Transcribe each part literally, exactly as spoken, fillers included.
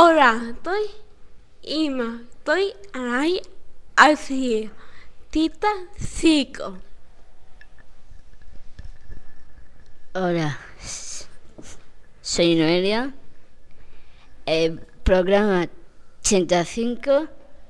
Hola, estoy Ima, estoy ahí así, tita cinco. Hola, soy Noelia, el programa ochenta y cinco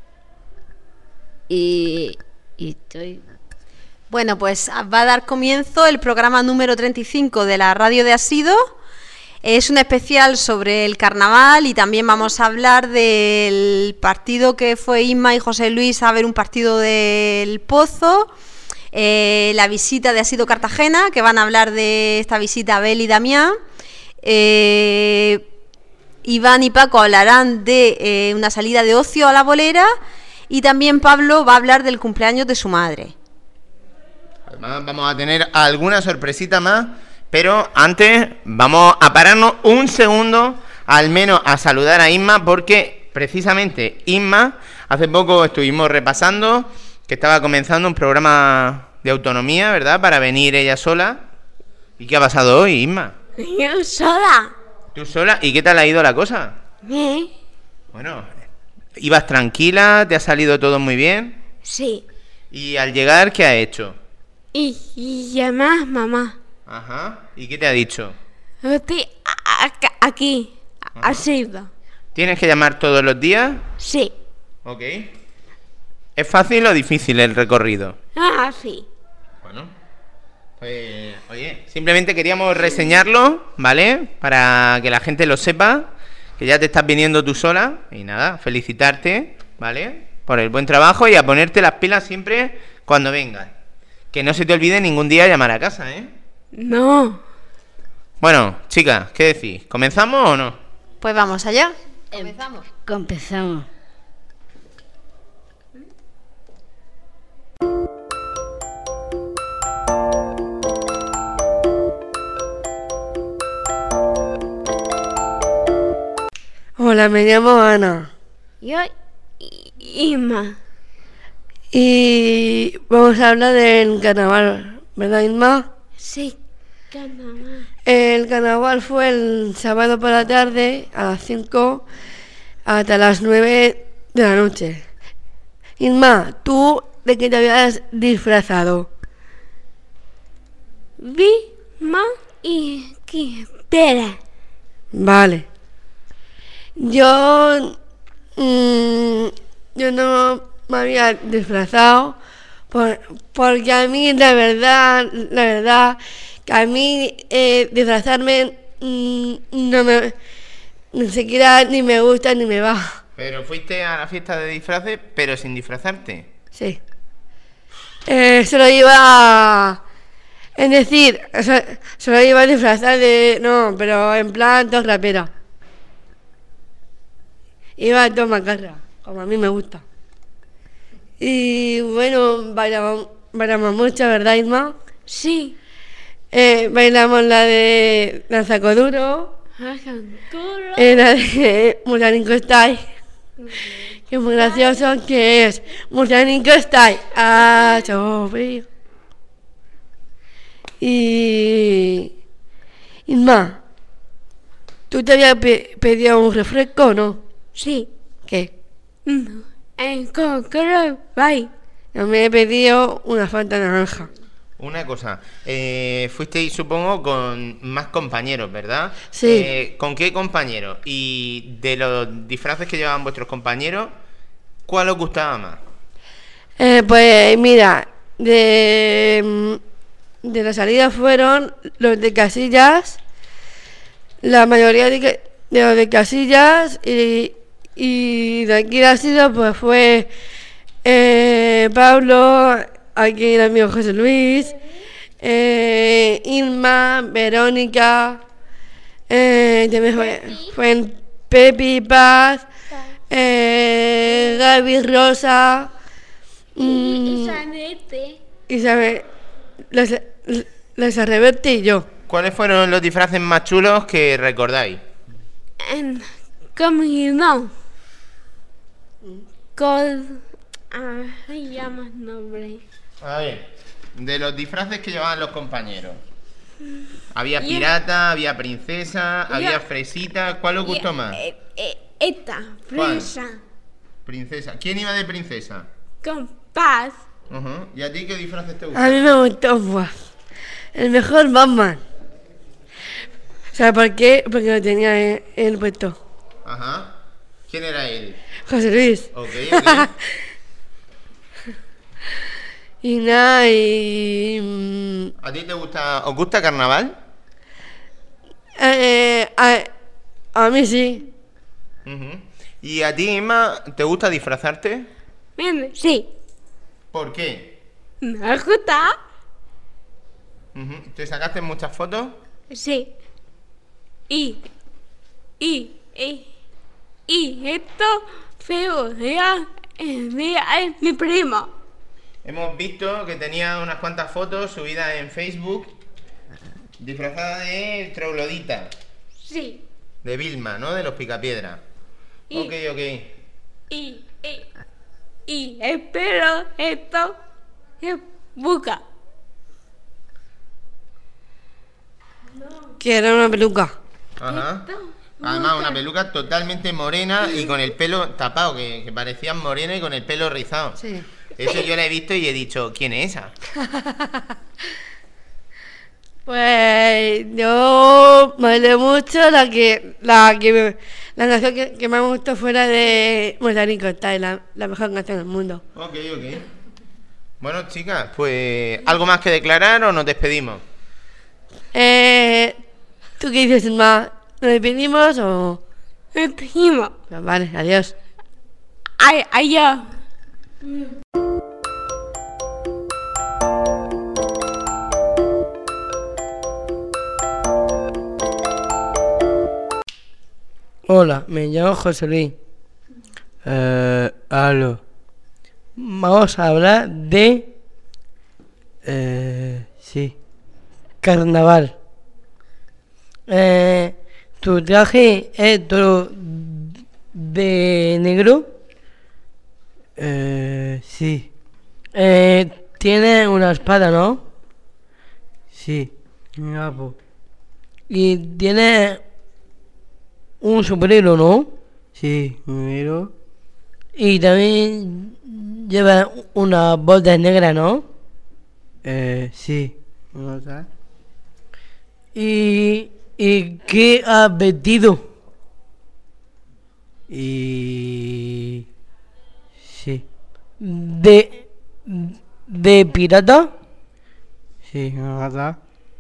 y, y estoy... Bueno, pues va a dar comienzo el programa número treinta y cinco de la radio de Asido. Es un especial sobre el carnaval y también vamos a hablar del partido que fue Inma y José Luis a ver un partido del Pozo, eh, la visita de Asido Cartagena, que van a hablar de esta visita Abel y Damián. Eh, Iván y Paco hablarán de eh, una salida de ocio a la bolera y también Pablo va a hablar del cumpleaños de su madre. Además vamos a tener alguna sorpresita más, pero antes vamos a pararnos un segundo, al menos a saludar a Inma, porque precisamente Inma, hace poco estuvimos repasando que estaba comenzando un programa de autonomía, ¿verdad? Para venir ella sola. ¿Y qué ha pasado hoy, Inma? Yo sola. ¿Tú sola? ¿Y qué tal ha ido la cosa? ¿Eh? Bueno, ¿ibas tranquila? ¿Te ha salido todo muy bien? Sí. ¿Y al llegar qué ha hecho? Y, y además, mamá. Ajá. ¿Y qué te ha dicho? Estoy a- a- aquí, así. ¿Tienes que llamar todos los días? Sí. Ok. ¿Es fácil o difícil el recorrido? Ah, sí. Bueno, pues, oye, simplemente queríamos reseñarlo, ¿vale? Para que la gente lo sepa, que ya te estás viniendo tú sola. Y nada, felicitarte, ¿vale? Por el buen trabajo y a ponerte las pilas siempre cuando vengas. Que no se te olvide ningún día llamar a casa, ¿eh? No. Bueno, chicas, ¿qué decís? ¿Comenzamos o no? Pues vamos allá. Comenzamos. Comenzamos. Hola, me llamo Ana Yo, I- Inma. y vamos a hablar del carnaval, ¿verdad, Inma? Sí. Carnaval. El carnaval fue el sábado por la tarde a las cinco hasta las nueve de la noche. Inma, ¿tú de qué te habías disfrazado? Vi, ma y que espera. Vale. Yo, mm, yo no me había disfrazado por, porque a mí la verdad, la verdad, que a mí eh, disfrazarme mm, no me, ni siquiera ni me gusta ni me va. Pero fuiste a la fiesta de disfraces, pero sin disfrazarte. Sí. Eh, solo iba a... Es decir, so- solo iba a disfrazar de... No, pero en plan todo rapera. Iba a tomar carra, como a mí me gusta. Y bueno, bailamos, bailamos mucho, ¿verdad, Isma? Sí. Eh, bailamos la de Lanzacoduro, Argenturo. eh, la de Muranico Style, que es muy gracioso, que es Muranico Style. Ah, chover. Y... Isma, ¿tú te habías pe- pedido un refresco o no? Sí. ¿Qué? No. En concreto, bye. Yo me he pedido una Fanta naranja. Una cosa, eh, fuisteis supongo con más compañeros, ¿verdad? Sí. Eh, ¿Con qué compañeros? Y de los disfraces que llevaban vuestros compañeros, ¿cuál os gustaba más? Eh, pues mira, de, de la salida fueron los de Casillas, la mayoría de, ca- de los de Casillas y, y de aquí de Asido pues fue eh, Pablo, aquí el amigo José Luis, eh, Irma, Verónica, eh, también fue, fue en Pepi, Paz, eh, Gaby, Rosa, Y mm, Sanete. Isabel, las, las Reverte y yo. ¿Cuáles fueron los disfraces más chulos que recordáis? En comida. Con. Ah, se llama el nombre. A ver, de los disfraces que llevaban los compañeros. Había Yo- pirata, había princesa, Yo- había fresita. ¿Cuál os gustó más? Eh, eh, esta, fresa, Princesa. ¿Quién iba de princesa? con paz. Ajá. ¿Y a ti qué disfraces te A gustan? mí me gustó, buah, el mejor Batman. ¿Sabes por qué? Porque lo tenía él, él puesto. Ajá. ¿Quién era él? José Luis. Ok, ok. Y nada, y... mm, ¿A ti te gusta, os gusta carnaval? eh, a, a mí sí. Ujú. ¿Y a ti, Emma, te gusta disfrazarte? Bien, sí, ¿Por qué? me gusta. Ujú. ¿Te sacaste muchas fotos? Sí. Y, y, y, y esto feo, día, el día es mi primo. Hemos visto que tenía unas cuantas fotos subidas en Facebook disfrazada de troglodita, Sí. de Vilma, ¿no? De los Picapiedra. Y- Ok, ok. Y, y, y espero esto se busca. Que era una peluca. Ajá. Además, una peluca totalmente morena y con el pelo tapado, que, que parecían morena y con el pelo rizado. Sí. Eso yo la he visto y he dicho, ¿quién es esa? Pues yo me bailé mucho la que la que me- la canción que, que más me gustó fuera de Mozart está la, la mejor canción del mundo. Ok, ok. Bueno, chicas, pues, ¿algo más que declarar o nos despedimos? Eh, ¿Tú qué dices, más? ¿Nos despedimos o...? Me primo. Pues vale, adiós. Ay, ay, yo. Hola, me llamo José Luis. Eh, aló. Vamos a hablar de... Eh, sí. Carnaval. Eh, ¿Tu traje es todo de negro? Eh, sí. Eh, tiene una espada, ¿no? Sí. Mira, po. Y tiene un sombrero, ¿no? Sí, sombrero. Y también lleva una botas negra, ¿no? Eh, sí. ¿Y, y qué has vestido? Y... sí. ¿De, de pirata? Sí, pirata.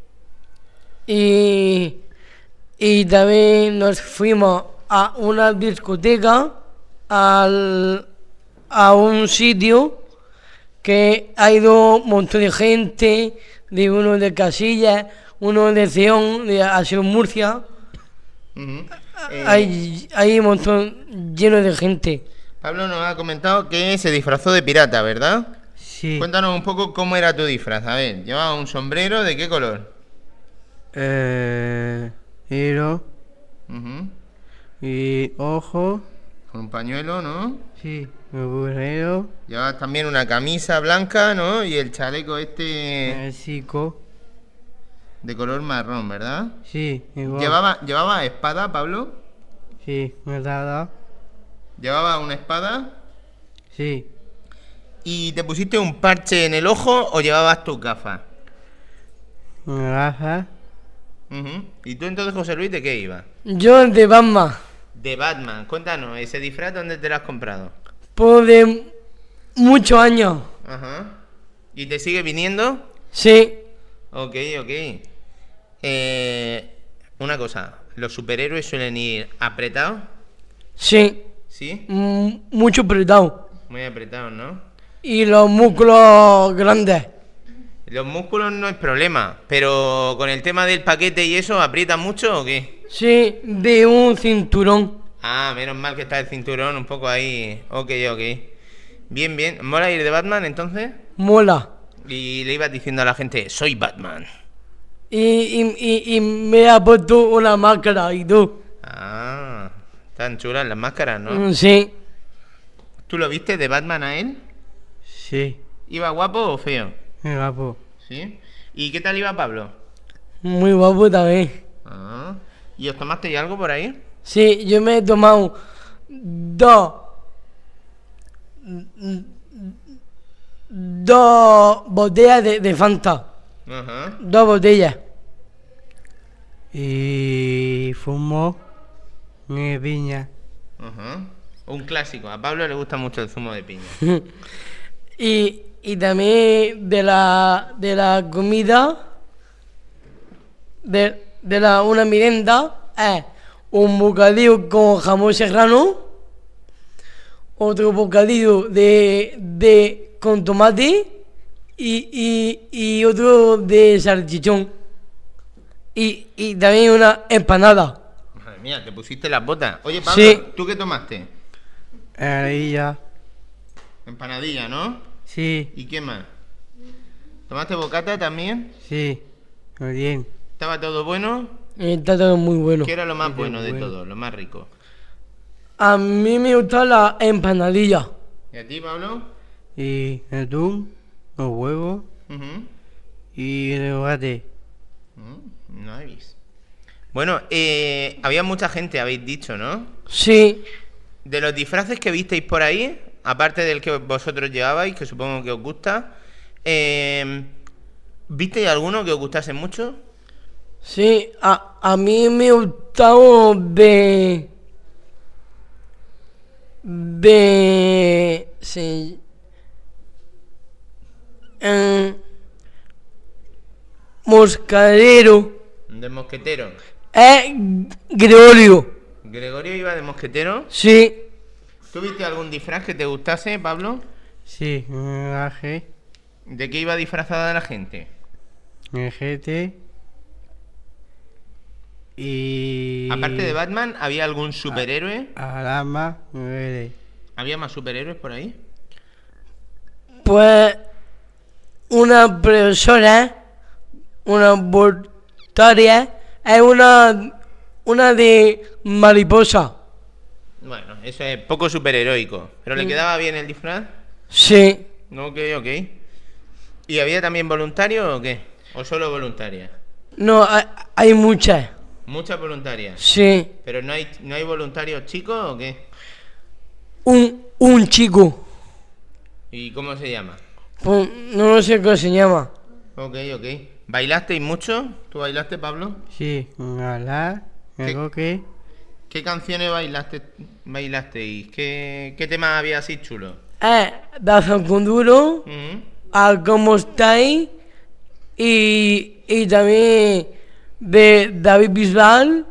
Y... Y también nos fuimos a una discoteca, al, a un sitio que ha ido un montón de gente, de uno de Casillas, uno de Ceón, de Aseo Murcia. Ujú. Eh, Hay, hay un montón lleno de gente. Pablo nos ha comentado que se disfrazó de pirata, ¿verdad? Sí. Cuéntanos un poco cómo era tu disfraz. A ver, ¿llevaba un sombrero de qué color? Eh, negro Ujú. y ojo. Con un pañuelo, ¿no? Sí, negro. Llevabas también una camisa blanca, ¿no? Y el chaleco este Chico. de color marrón, ¿verdad? Sí, igual. ¿Llevaba, ¿Llevaba espada, Pablo? Sí, ¿verdad? ¿Llevaba una espada? Sí. ¿Y te pusiste un parche en el ojo o llevabas tus gafas? Gafas. Ujú. ¿Y tú entonces, José Luis, de qué ibas? Yo de Batman. De Batman. Cuéntanos, ¿ese disfraz dónde te lo has comprado? Por de muchos años. Ajá. ¿Y te sigue viniendo? Sí. Ok, ok. Eh, una cosa, ¿los superhéroes suelen ir apretados? Sí. ¿Sí? Mm, mucho apretado. Muy apretados, ¿no? Y los músculos grandes. Los músculos no es problema, pero con el tema del paquete y eso, ¿aprieta mucho o qué? Sí, de un cinturón. Ah, menos mal que está el cinturón un poco ahí. Ok, ok. Bien, bien. ¿Mola ir de Batman entonces? Mola. Y le ibas diciendo a la gente, soy Batman. Y, y, y, y me ha puesto una máscara y tú. Ah, están chulas las máscaras, ¿no? Mm, sí. ¿Tú lo viste de Batman a él? Sí. ¿Iba guapo o feo? Muy guapo. ¿Sí? ¿Y qué tal iba Pablo? Muy guapo también. Ah. ¿Y os tomasteis algo por ahí? Sí, yo me he tomado dos, dos botellas de, de Fanta, Ajá. dos botellas. Y fumo mi piña. Ajá. Un clásico. A Pablo le gusta mucho el zumo de piña. Y, y también de la, de la comida, de, de la, una merienda, es un bocadillo con jamón serrano, otro bocadillo de, de con tomate y, y, y otro de salchichón. Y, y también una empanada. Madre mía, te pusiste las botas. Oye, Pablo, Sí. ¿tú qué tomaste? Arilla. Empanadilla, ¿no? Sí, ¿Y qué más? ¿Tomaste bocata también? sí. Muy bien. ¿Estaba todo bueno? Está todo muy bueno. ¿Qué era lo más Sí, bueno de bueno. todo? Lo más rico. A mí me gusta la empanadilla. ¿Y a ti, Pablo? Y atún, los huevos Ujú. y el aguacate. Mm, nice. Bueno, eh, había mucha gente, habéis dicho, ¿no? Sí, De los disfraces que visteis por ahí, aparte del que vosotros llevabais, que supongo que os gusta, eh, ¿visteis alguno que os gustase mucho? sí, a, a mí me gustaba de... de... sí, eh, moscadero, De mosquetero. es Gregorio, ¿Gregorio iba de mosquetero? sí, ¿Tú viste algún disfraz que te gustase, Pablo? Sí, un gaje, ¿De qué iba disfrazada la gente? un jete. Y. Aparte de Batman, ¿había algún superhéroe? Alama, muere. ¿Había más superhéroes por ahí? pues una profesora, una voluntaria, es una, una de mariposa, Bueno, eso es poco superheroico. ¿Pero le quedaba bien el disfraz? sí. Ok, ok. ¿Y había también voluntarios o qué? ¿O solo voluntarias? No, hay, hay muchas. Muchas voluntarias. Sí. ¿Pero no hay, no hay voluntarios chicos o qué? Un, un chico. ¿Y cómo se llama? Pues, no lo sé cómo se llama. Ok, ok. ¿Bailasteis mucho? ¿Tú bailaste, Pablo? Sí, un ala, ¿Qué? algo que. ¿Qué canciones bailaste, bailasteis? ¿Qué, qué temas había así chulos? Es Danza con Duro, Ujú. a cómo estáis y, y también de David Bisbal,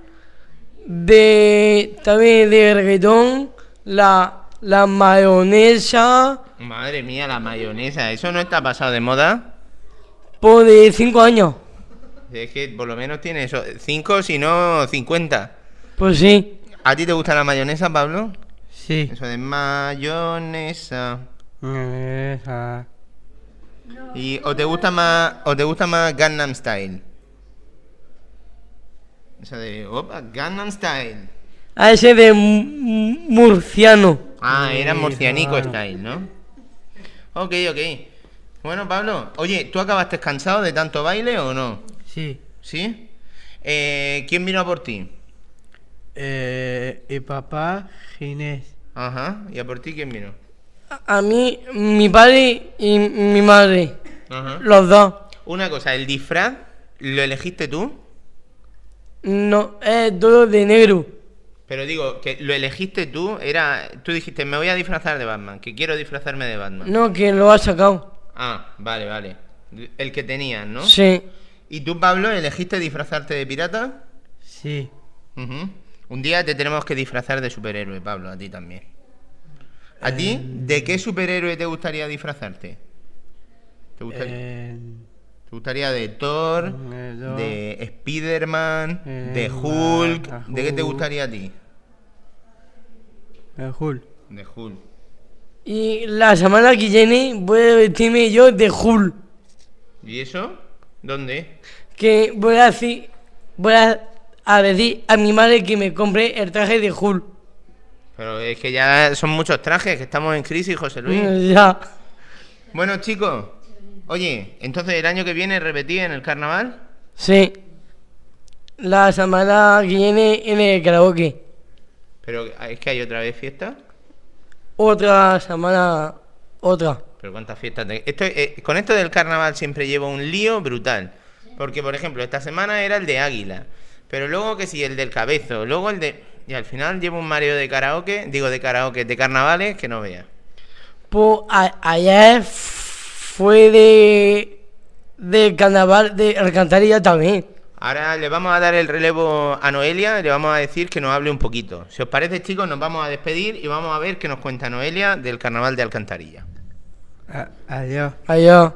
de también de reggaetón, la, la mayonesa, Madre mía, la mayonesa. ¿Eso no está pasado de moda? por de cinco años. Es que por lo menos tiene eso. Cinco, si no, cincuenta. Pues sí, ¿A ti te gusta la mayonesa, Pablo? Sí. Eso de mayonesa. Esa. ¿Y o te gusta más o te gusta más Gangnam Style? Esa de opa, Gangnam Style. a ese de mu- murciano. Ah, era Sí, Murcianico claro. Style, ¿no? Ok, ok. Bueno, Pablo, oye, ¿tú acabaste cansado de tanto baile o no? Sí. ¿Sí? Eh, ¿quién vino a por ti? Eh, y papá, Ginés. Ajá, ¿y a por ti quién vino? A, a mí, mi padre y mi madre, Ajá. los dos. Una cosa, ¿el disfraz lo elegiste tú? No, es todo de negro. Pero digo, que lo elegiste tú, era... Tú dijiste, me voy a disfrazar de Batman, que quiero disfrazarme de Batman. No, que lo ha sacado. Ah, vale, vale. El que tenías, ¿no? Sí. ¿Y tú, Pablo, elegiste disfrazarte de pirata? Sí. Ujú. Un día te tenemos que disfrazar de superhéroe, Pablo, a ti también. ¿A ti? ¿De qué superhéroe te gustaría disfrazarte? ¿Te gustaría, Eh, ¿te gustaría de Thor, de Thor, de Spiderman, eh, de Hulk? a ¿De qué te Hulk. gustaría a ti? el Hulk. De Hulk. Y la semana que viene voy a vestirme yo de Hulk. ¿Y eso? ¿Dónde? Que voy a decir, voy a, a decir a mi madre que me compre el traje de Hulk. Pero es que ya son muchos trajes, que estamos en crisis, José Luis. Ya. Bueno, chicos, oye, entonces el año que viene repetí en el carnaval. Sí. La semana que viene en el karaoke. Pero es que hay otra vez fiesta. Otra semana, otra. Pero cuántas fiestas. Te... Esto, eh, con esto del carnaval siempre llevo un lío brutal. Porque, por ejemplo, esta semana era el de Águila. Pero luego que sí, el del Cabezo. Luego el de... Y al final llevo un mareo de karaoke. Digo, de karaoke, de carnavales, que no veas. Pues a- ayer fue de... de carnaval de Alcantarilla también. Ahora le vamos a dar el relevo a Noelia y le vamos a decir que nos hable un poquito. Si os parece, chicos, nos vamos a despedir y vamos a ver qué nos cuenta Noelia del carnaval de Alcantarilla. A- adiós. Adiós.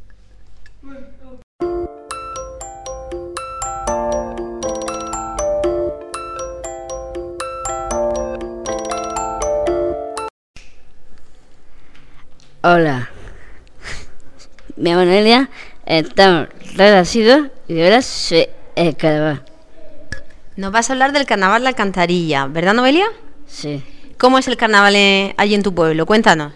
Hola. Me llamo Noelia, estamos renacidos y de verdad soy el carnaval. Nos vas a hablar del carnaval de Alcantarilla, ¿verdad, Noelia? Sí. ¿Cómo es el carnaval eh, allí en tu pueblo? Cuéntanos.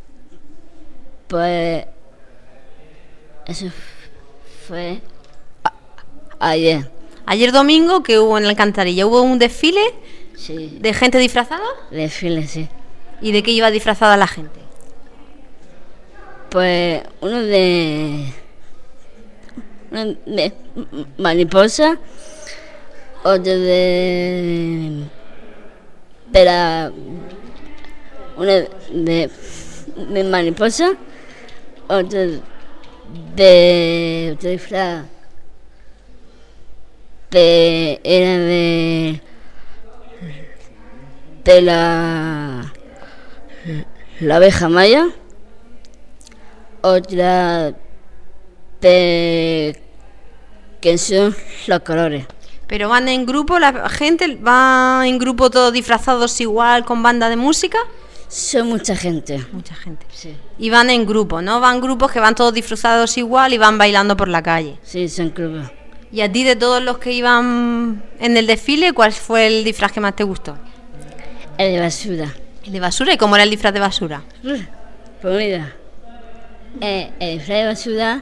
Pues eso fue a- ayer. Ayer domingo, ¿qué hubo en Alcantarilla? ¿Hubo un desfile Sí. de gente disfrazada? Desfile, sí. ¿Y de qué iba disfrazada la gente? Pues uno de, uno de mariposa, otro de pera, uno de, de mariposa, otro de otro disfraz de, era de de la la abeja maya. Otra de que son los colores. ¿Pero van en grupo? ¿La gente va en grupo todos disfrazados igual con banda de música? Son mucha gente. Mucha gente. Sí, Y van en grupo, ¿no? Van grupos que van todos disfrazados igual y van bailando por la calle. sí, son grupos. ¿Y a ti, de todos los que iban en el desfile, cuál fue el disfraz que más te gustó? El de basura. ¿El de basura? ¿Y cómo era el disfraz de basura? Pues mira, eh, el disfraz de basura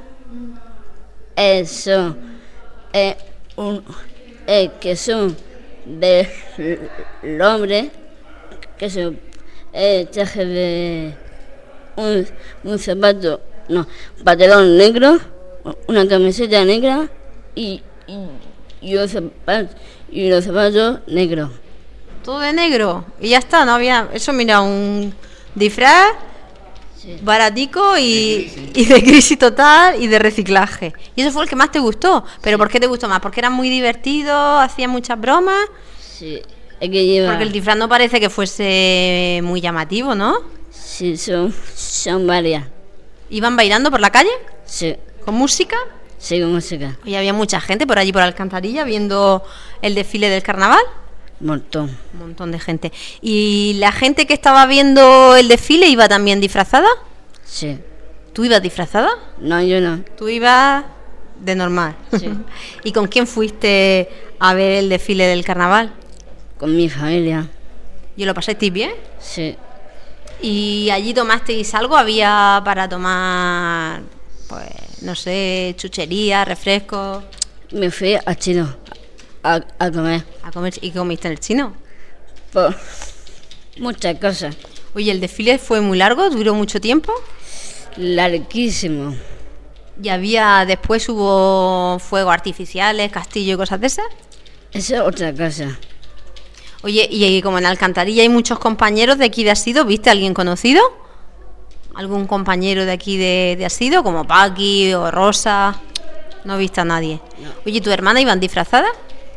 eh, son eh, un, eh, que son del hombre, que son eh, traje de un, un zapato, no, pantalón negro, una camiseta negra y, y, y, un zapato, y unos zapatos negros. Todo de negro. Y ya está, no había... Eso, mira, un disfraz Sí. baratico y, y de crisis total y de reciclaje. Y eso fue el que más te gustó. ¿Pero por qué te gustó más? ¿Porque era muy divertido? ¿Hacía muchas bromas? Sí, es que lleva... Porque el disfraz no parece que fuese muy llamativo, ¿no? Sí, son, son varias. ¿Iban bailando por la calle? Sí, ¿Con música? sí, con música. Y había mucha gente por allí, por Alcantarilla, viendo el desfile del carnaval. Un montón. Un montón de gente. ¿Y la gente que estaba viendo el desfile iba también disfrazada? Sí. ¿Tú ibas disfrazada? No, yo no. Tú ibas de normal. Sí. ¿Y con quién fuiste a ver el desfile del carnaval? Con mi familia. ¿Y lo pasasteis bien? Sí. ¿Y allí tomasteis algo? ¿Había para tomar, pues, no sé, chuchería, refrescos? Me fui a Chino a, a comer. A comer. ¿Y qué comiste en el chino? Por muchas cosas. Oye, ¿el desfile fue muy largo? ¿Duró mucho tiempo? Larguísimo. ¿Y había, después hubo fuegos artificiales, castillo y cosas de esas? Eso es otra cosa. Oye, y como en Alcantarilla hay muchos compañeros de aquí de Asido, ¿viste a alguien conocido? ¿Algún compañero de aquí de, de Asido, como Paqui o Rosa? No viste a nadie. Oye, ¿tu hermana iban disfrazada?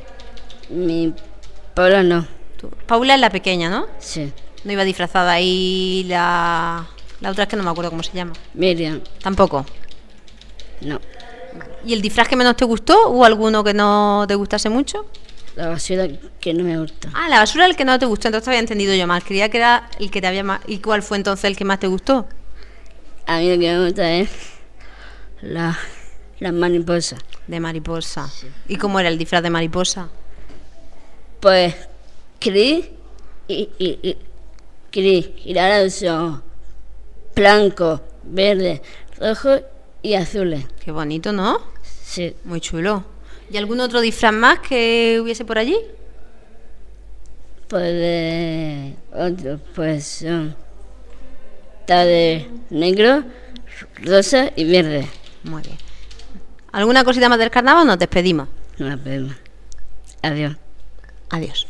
Mi Paula no. Tú- Paula es la pequeña, ¿no? Sí. No iba disfrazada. Y la, la otra es que no me acuerdo cómo se llama. Miriam, Tampoco. no. ¿Y el disfraz que menos te gustó? ¿Hubo alguno que no te gustase mucho? La basura que no me gusta. Ah, la basura el que no te gustó, entonces te había entendido yo mal. Creía que era el que te había más... ¿Y cuál fue entonces el que más te gustó? A mí lo que me gusta es la, la mariposa. De mariposa. ¿Y cómo era el disfraz de mariposa? Pues Cris y, y, y Cris y naranja, blanco, verde, rojo y azules. Qué bonito, ¿no? Sí. Muy chulo. ¿Y algún otro disfraz más que hubiese por allí? Pues de otros, pues son está de negro, rosa y verde. Muy bien. ¿Alguna cosita más del carnaval o nos despedimos? No la pedimos. Adiós. Adiós.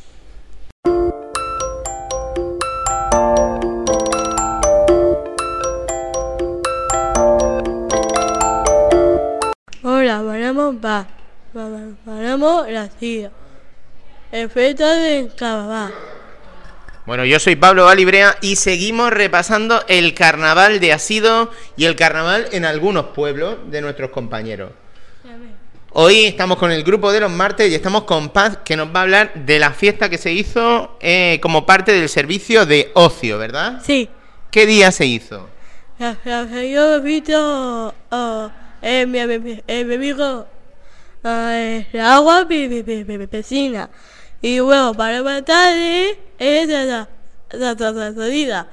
Hola, paramos pa. Paramos la silla. Efecto de carnaval. Bueno, yo soy Pablo Valibrea y seguimos repasando el carnaval de Asido y el carnaval en algunos pueblos de nuestros compañeros. Hoy estamos con el grupo de los martes y estamos con Paz, que nos va a hablar de la fiesta que se hizo eh, como parte del servicio de ocio, ¿verdad? Sí. ¿Qué día se hizo? La, la, yo he visto uh, en mi, mi, en mi amigo uh, el agua, mi, mi, mi, mi piscina. Y luego para la tarde es la, la, la, la, la salida.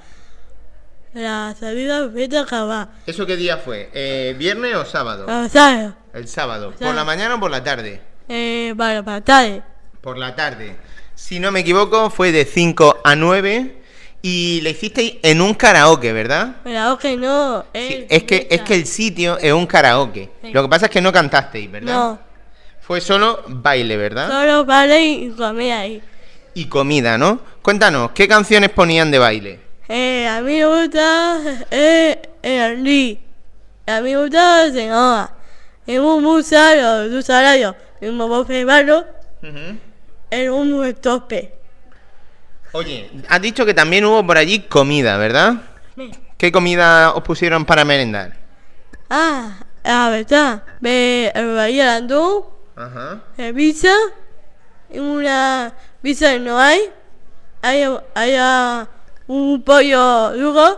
La salida de acabar. ¿Eso qué día fue? Eh, ¿Viernes o sábado? No, ¿sabes? El sábado. ¿Por Sábado. la mañana o por la tarde? Eh, para la tarde. Por la tarde. Si no me equivoco, fue de cinco a nueve y le hicisteis en un karaoke, ¿verdad? Pero que no. Sí, es que es que el sitio es un karaoke. Sí. Lo que pasa es que no cantasteis, ¿verdad? No, Fue solo baile, ¿verdad? solo vale y comer ahí. Y comida, ¿no? Cuéntanos, ¿qué canciones ponían de baile? Eh, a mí me gusta eh, el Lee. A mí me gusta la señora. Es un museo, un salario. Y me voy a llevarlo Ujú. en un tope. Oye, has dicho que también hubo por allí comida, ¿verdad? Sí. ¿Qué comida os pusieron para merendar? Ah, la verdad. Ve el bailando, Ajá. el pizza. Y una pizza que no hay. Hay, hay ah, un pollo duro.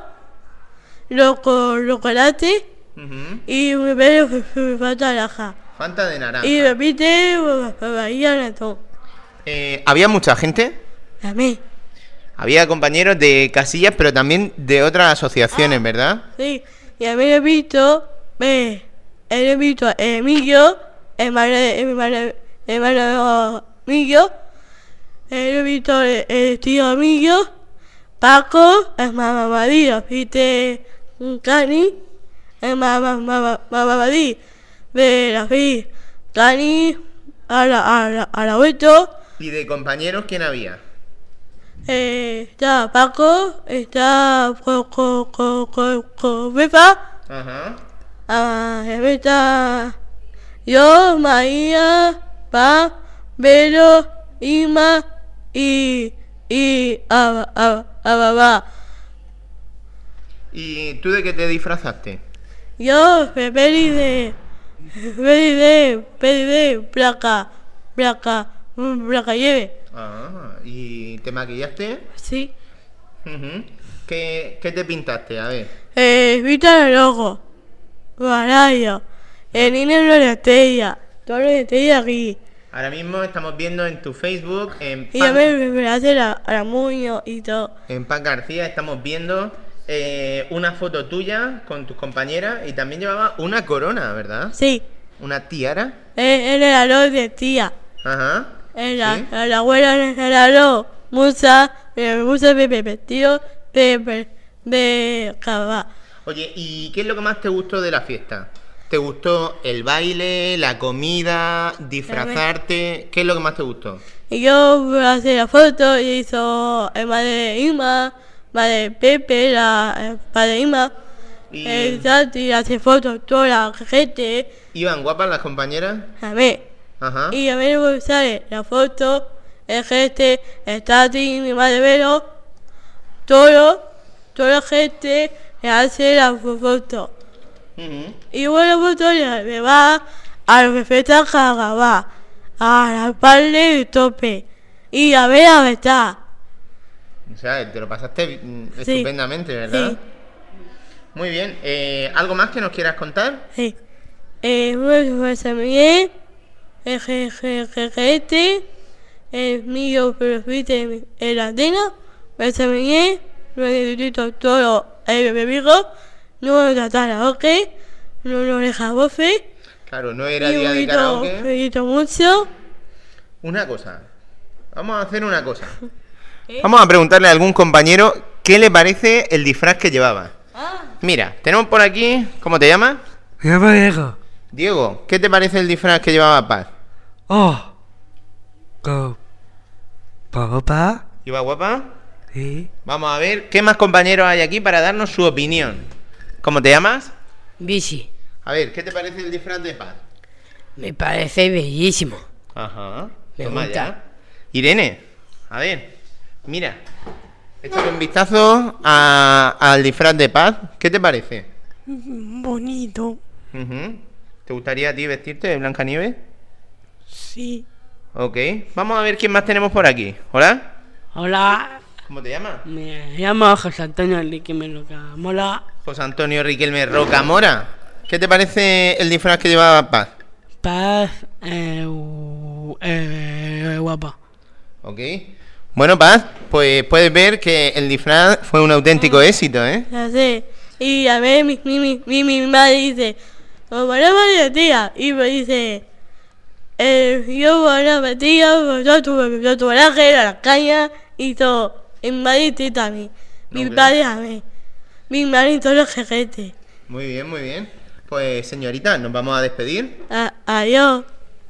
Loco, chocolate. Ujú. Y me veo me falta naranja. Fanta de naranja. Y repite, bailando. Eh, ¿Había mucha gente? A mí. Había compañeros de Casillas, pero también de otras asociaciones, ¿verdad? Sí, y a mí he visto, ve, he visto a Emilio, hermano de hermano, hermano Emilio, he visto el, el tío Emilio, Paco, el mamadillo, viste un cani, el mamadillo, ve la fi, cani, a la, a la, a la vuelta, ¿Y de compañeros quién había? eh, está Paco, está con, con, con, con, con Befa. Ajá. Ah, está yo, María, Pa, Vero, Ima y y a a a babá. ¿Y tú de qué te disfrazaste? Yo, peli de peli de peli de placa, placa, placa lleve. Ah, ¿y te maquillaste? Sí. Ujú. ¿Qué, ¿Qué te pintaste? A ver. Eh, Vita el ojo, Barayo, el niño no le estrella, todo lo estrella aquí. Ahora mismo estamos viendo en tu Facebook, en Y a Pan, ver, me, me hace la, la muño y todo. en Pan García, estamos viendo eh, una foto tuya con tus compañeras y también llevaba una corona, ¿verdad? Sí, Una tiara. él, él era lo de tía. Ajá. Era, ¿Sí? la abuela era lo, musa, eh, musa de vestido de, de, de cabá. Oye, ¿y qué es lo que más te gustó de la fiesta? ¿Te gustó el baile, la comida, disfrazarte? ¿Qué es lo que más te gustó? Y yo voy a hacer la foto y hizo el madre de Ima, madre de Pepe, la el padre de Ima. Y- El Santi hace fotos toda la gente. ¿Iban guapas las compañeras? A mí. Ajá. Y a mí me sale la foto, el gente, el Tati, mi madre Vero, todo, toda la gente le hace la foto. Ujú. Y bueno, la foto ya me va a los efectos va a la parte de tope. Y a ver la verdad. O sea, te lo pasaste mm, Sí. estupendamente, ¿verdad? Sí. Muy bien. Eh, ¿Algo más que nos quieras contar? Sí. Eh, bueno, pues también, el gente, el mío, pero viste, el antena, pues también, lo necesito todo el bebito, no lo tratara, ¿ok? No lo deja bofe. Claro, no era día de karaoke. Me mucho. Una cosa. Vamos a hacer una cosa. Vamos a preguntarle a algún compañero qué le parece el disfraz que llevaba. Mira, tenemos por aquí, ¿cómo te llamas? Me llamo Diego. Diego, ¿qué te parece el disfraz que llevaba Paz? Oh. Go. ¿Papá? ¿Iba guapa? Sí. Vamos a ver qué más compañeros hay aquí para darnos su opinión. ¿Cómo te llamas? Bici. A ver, ¿qué te parece el disfraz de Paz? Me parece bellísimo. Ajá. Me Toma gusta. ya. Irene, a ver, mira. Échale un vistazo a- al disfraz de Paz. ¿Qué te parece? Bonito. Ujú. ¿Te gustaría a ti vestirte de Blancanieves? Sí. Ok. Vamos a ver quién más tenemos por aquí. ¿Hola? Hola, ¿Cómo te llamas? me llamo José Antonio Enrique Meloca. Mola. José Antonio Riquelme Rocamora. ¿Qué te parece el disfraz que llevaba Paz? Paz, eh, u- eh, guapa. Ok. Bueno, Paz, pues puedes ver que el disfraz fue un auténtico éxito, ¿eh? Ya sé. Y a ver, mi, mi, mi, mi, mi madre dice, os ponemos de tía. Y me dice, eh, yo bueno, me tío, yo tuve, yo tuve la ángel, la caña y todo. Y mi madre y también. Mi Hombre. padre a mí. Mi madre y todos los jejetes. Muy bien, muy bien. Pues señorita, nos vamos a despedir. A- Adiós.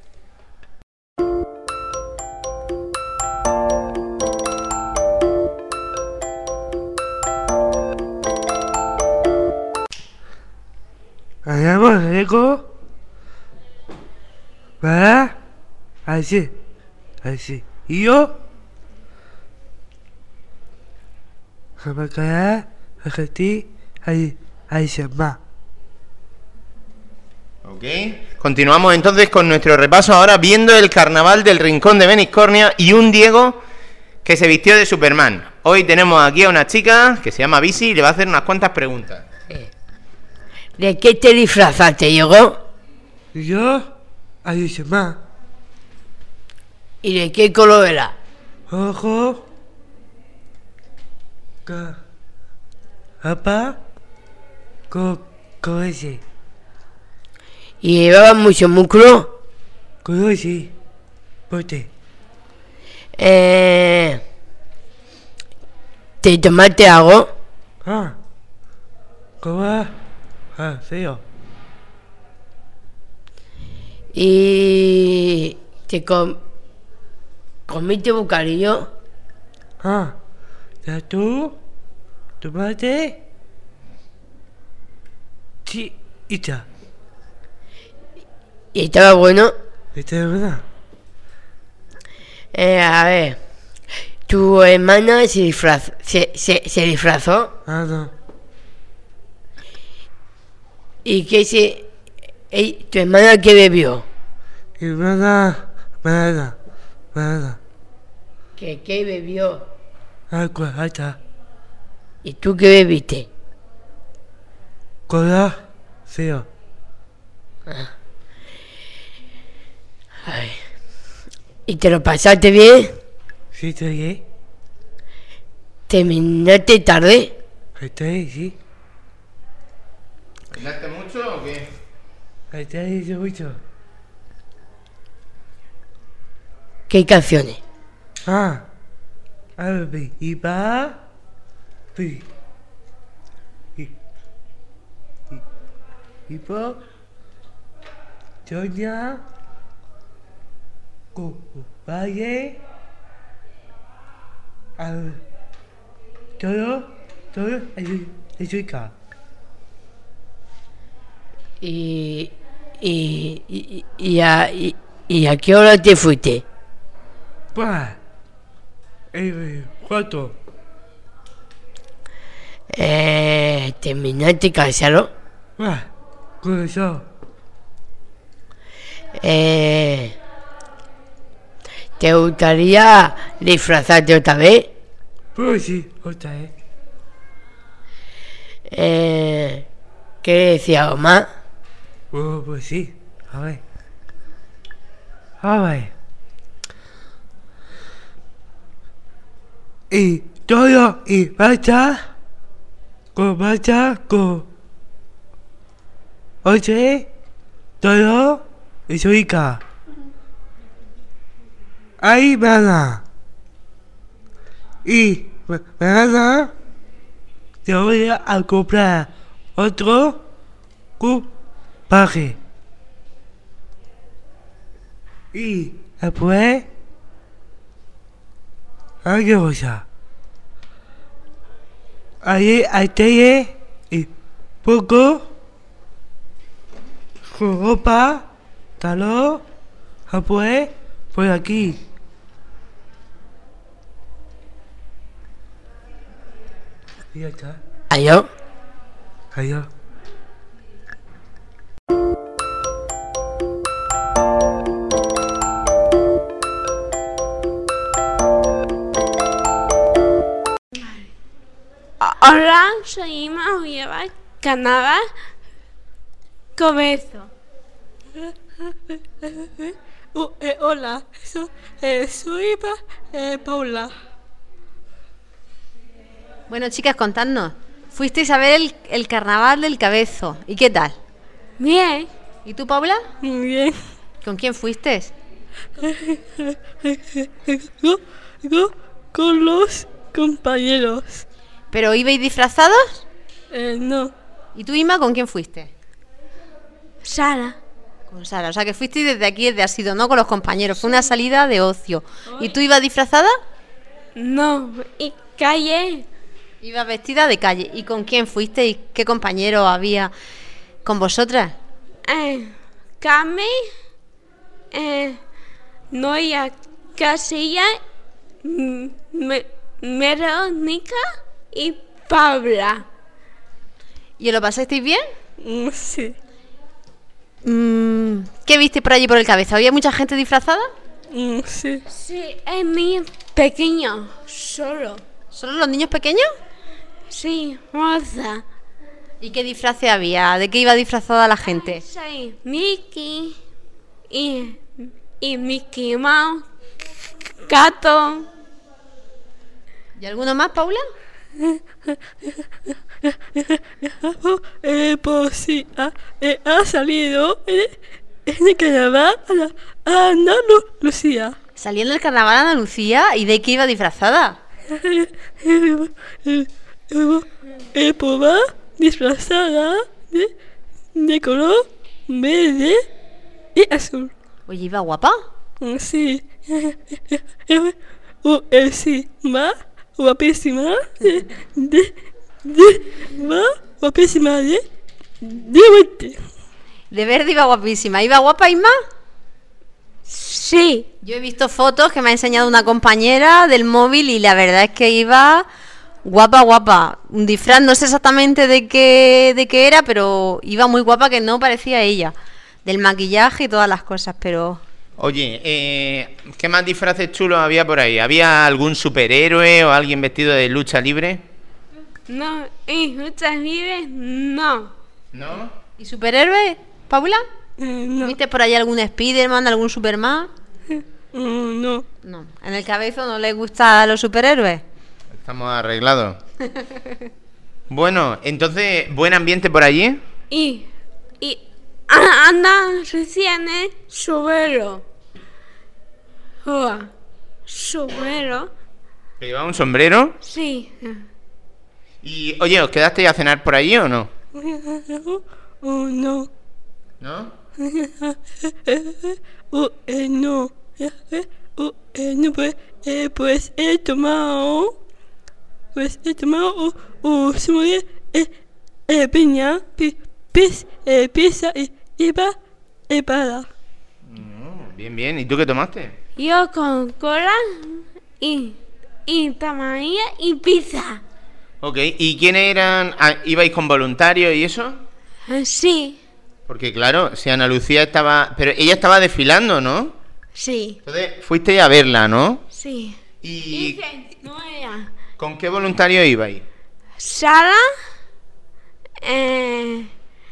Me llamo Diego. ¿Verdad? Así. Así. ¿Y yo? Se me cae ti ahí, ahí se va. Ok. Continuamos entonces con nuestro repaso ahora viendo el carnaval del Rincón de Beniscornia y un Diego que se vistió de Superman. Hoy tenemos aquí a una chica que se llama Bici y le va a hacer unas cuantas preguntas. ¿De qué te disfrazaste, Diego? ¿Y yo? Ahí se va. ¿Y de qué color era? Ojo. Ca. Apa. Co. Co ese. ¿Y llevaba mucho músculo? Co ese. Pote. Eh, ¿Te tomaste algo? Ah. Co va. Ah, feo. ¿Y te com comiste bocadillo? Ah. ¿Ya tú? ¿Tomate? Sí. Y ya. ¿Y estaba bueno? ¿Está de verdad? Eh, a ver, ¿tu hermana se disfrazó? ¿Se, se, se disfrazó? Ah, no. ¿Y qué se... ey, ¿Tu hermana qué bebió? Y nada. Nada. Nada. ¿Qué, qué bebió? Agua. Ahí está. ¿Y tú qué bebiste? Cola. Feo. Ay. ¿Y te lo pasaste bien? ¿Sí estoy ahí? ¿Terminaste tarde? ¿Estoy ahí? Sí. ¿Ganaste mucho o qué? ¿Estoy ahí? ¿Se mucho? ¿Qué canciones? Ah. A ver, y va. Y. Y. Y. Y po. Sonia. Cu. Valle. Al. Todo. Todo. Es rica. ¿Y, y, y, y, a, y, y a qué hora te fuiste? Pues. Eh, ¿cuánto? Eh, ¿Terminaste cansado? Pues. Con eso. Eh, ¿Te gustaría disfrazarte otra vez? Pues sí, otra vez. Eh, ¿Qué decía Omar? Oh, pues sí. A ver. A ver. Y todo y basta. Con basta, con. Oye. Todo. Y su hija. Ahí van. Y ma- mañana te voy a comprar otro cupaje. Y después, hay cosa. Ahí hay tele y poco con ropa, talón, después por aquí. Y ya está. Adiós. Adiós. Hola, soy Ima Ujeva, Canadá, Cobezo. Uh, eh, hola, so- eh, soy Pa- eh, Paula. Bueno, chicas, contadnos. Fuisteis a ver el, el carnaval del Cabezo. ¿Y qué tal? Bien, ¿Y tú, Paula? Muy bien. ¿Con quién fuiste? Go- go con los compañeros. ¿Pero ibais disfrazados? Eh, no, ¿Y tú, Ima, con quién fuiste? Sara. Con Sara. O sea, que fuisteis desde aquí, desde Asido, ¿no? Con los compañeros. Fue una salida de ocio. ¿Y tú ibas disfrazada? No, y calle. Ibas vestida de calle. ¿Y con quién fuiste? ¿Y qué compañero había con vosotras? Eh, Cami, eh, Noia Casilla, M- Me- Verónica y Paula. ¿Y os lo pasasteis bien? mm, sí, Mm, ¿Qué viste por allí por el Cabeza? ¿Había mucha gente disfrazada? mm, sí. Sí, es niño pequeño, solo. ¿Solo los niños pequeños? Sí, moza. ¿Y qué disfraces había? ¿De qué iba disfrazada la gente? Soy Mickey y, y Mickey Mouse, Gato. ¿Y alguno más, Paula? Eh, pues sí, ha, eh, ha salido en, en el carnaval a la a Ana Lu- Lucía. Salía en el carnaval de Andalucía. ¿Y de qué iba disfrazada? Eh, pues va disfrazada de, de color verde y azul. Oye, ¿iba guapa? Mm, Sí. Uh, eh, sí, va guapísima. De, de, de- va guapísima de, de verde. De verde iba guapísima. ¿Iba guapa, Isma? Sí, Yo he visto fotos que me ha enseñado una compañera del móvil y la verdad es que iba guapa, guapa. Un disfraz, no sé exactamente de qué, de qué era, pero iba muy guapa, que no parecía ella. Del maquillaje y todas las cosas, pero... Oye, eh, ¿qué más disfraces chulos había por ahí? ¿Había algún superhéroe o alguien vestido de lucha libre? no, y muchas vives, no. ¿No? ¿Y superhéroes, Paula? Eh, no, ¿Viste por ahí algún Spiderman, algún Superman? mm, no. No. ¿En el Cabezo no les gustan los superhéroes? Estamos arreglados. Bueno, entonces, ¿buen ambiente por allí? Y, y a- anda recién es suelo. Joa, suelo, ¿Que llevaba un sombrero? sí. Y, oye, ¿os quedasteis a cenar por allí o no? Oh, no. ¿No? Oh, eh, no. Oh, eh, no, pues, eh, pues he tomado. Pues he tomado. Oh, oh, se me olvidó, eh, eh, piña, pi, pis, eh, pizza y iba, eh, para. Bien, bien. ¿Y tú qué tomaste? Yo con cola y, y tamadilla y pizza. Ok, ¿y quiénes eran? Ah, ¿ibais con voluntarios y eso? Eh, Sí, Porque claro, si Ana Lucía estaba... Pero ella estaba desfilando, ¿no? sí, Entonces fuisteis a verla, ¿no? sí. ¿Y Dice, no era. con qué voluntarios ibais? Sara eh,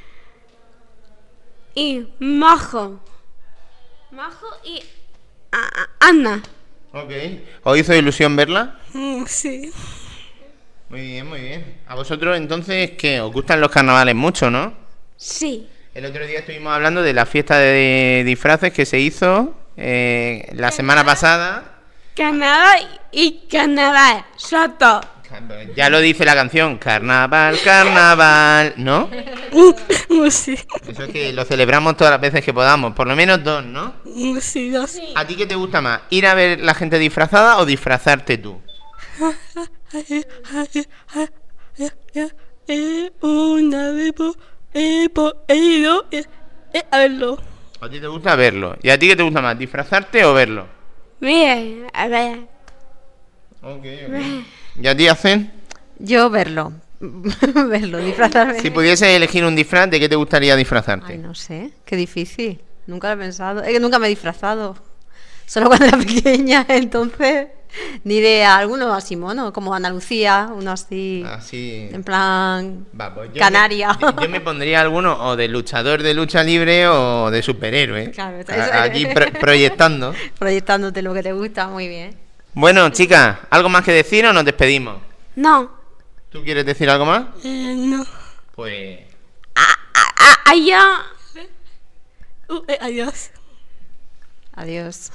y Majo. Majo y a- a- Ana. Ok. ¿Os hizo ilusión verla? Mm, sí. Muy bien, muy bien. ¿A vosotros entonces qué? ¿Os gustan los carnavales mucho, no? Sí, El otro día estuvimos hablando de la fiesta de disfraces que se hizo eh, la semana pasada. Canadá y carnaval. Soto. Ya lo dice la canción, carnaval, carnaval, ¿no? Sí, Eso es que lo celebramos todas las veces que podamos, por lo menos dos, ¿no? sí, dos. ¿A ti qué te gusta más? ¿Ir a ver la gente disfrazada o disfrazarte tú? Eh, una vez po- eh, po- he ido eh, eh, a verlo. ¿A ti te gusta verlo? ¿Y a ti qué te gusta más, disfrazarte o verlo? Bien, a ver. Ok, ok. ¿Y a ti, Hacen? Yo verlo. verlo, disfrazarme. Si pudieses elegir un disfraz, ¿de qué te gustaría disfrazarte? Ay, no sé, qué difícil. Nunca lo he pensado. Es que nunca me he disfrazado. Solo cuando era pequeña, entonces. Ni idea. Alguno así mono, como Andalucía, uno así. Así. En plan. Va, pues yo Canaria. Me, yo, yo me pondría alguno o de luchador de lucha libre o de superhéroe. Claro, eso- A- aquí pro- proyectando. Proyectándote lo que te gusta, muy bien. Bueno, chicas, ¿algo más que decir o nos despedimos? No. ¿Tú quieres decir algo más? Eh, no. Pues. A- Allá. Uh, eh, adiós. Adiós.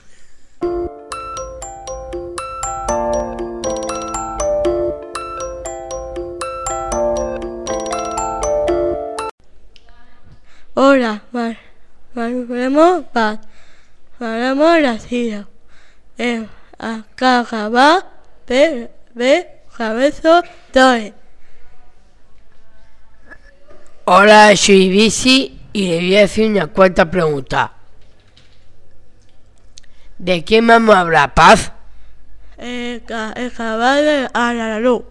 Hola, var, varemos, va, varemos la silla. Eh, acá, va, ve, ve, cabezo, doy. Hola, soy Bici y le voy a hacer una cuarta pregunta. ¿De qué vamos a hablar, Paz? El, ca, el caballo a la luz.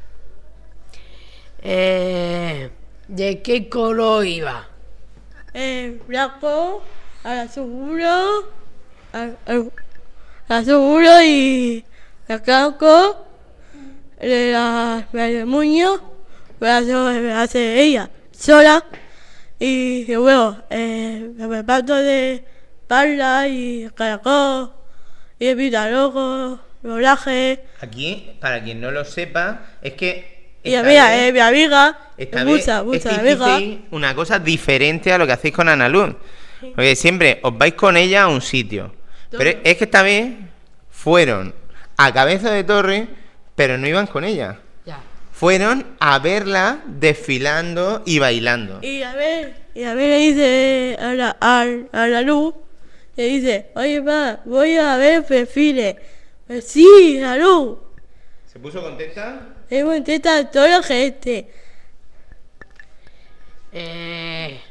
Eh, ¿De qué color iba? El blanco, al azul, al, al, al azul y el blanco, de la del muño, me hace ella sola. Y luego eh, el reparto de parla y el caracol y el pitaloco, el olaje. Aquí, para quien no lo sepa, es que. Y esta amiga, vez- eh, mi amiga, Esta mucha, vez mucha es que amiga. hicisteis una cosa diferente a lo que hacéis con Ana Luz. Porque siempre os vais con ella a un sitio. Pero es que esta vez fueron a Cabeza de Torre, pero no iban con ella. Ya. Fueron a verla desfilando y bailando. Y a ver, y a ver le dice a la, a, a la luz, le dice, oye pa, voy a ver perfiles. Pues sí, la luz. ¿Se puso contenta? Es muy intenta a toda la gente. Eh,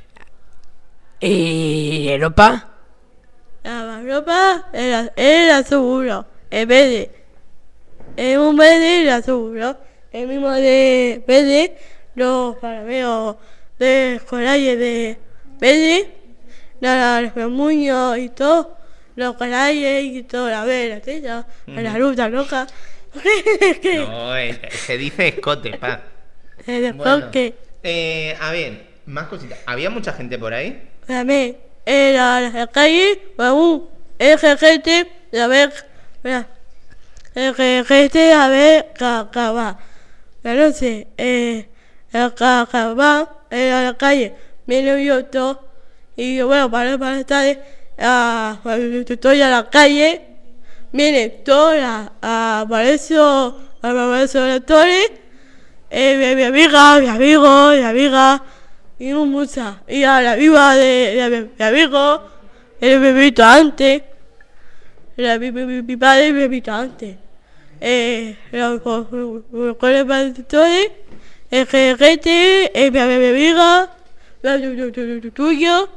¿Y Europa? La ropa era, era azul, el verde. Es un verde y el azul, ¿no? El mismo de verde, los parameos de corales de verde, la- los muños y todo, los corales y todo, la verde, la tela, la luz, la roja. No, eh, se dice escote, pa. Después Bueno, que eh, a ver, más cositas. ¿Había mucha gente por ahí? también era la calle, vamos, el gente, la ver, mira, el gente a ver, cacaba. La noche, eh, el cacaba, era la calle, me lo vio todo, y bueno, para, para estar, ah, estoy a la calle, viene toda, ah, para eso, para eso, los actores, eh, mi, mi amiga, mi amigo, mi amiga, y mucha, y a la viva de, de mi, mi amigo, el bebito antes, la, mi, mi, mi padre y mi bebito antes, eh, los pastores, el jeguete, eh, mi, mi amiga, la tu, tu, tu, tu, tuyo,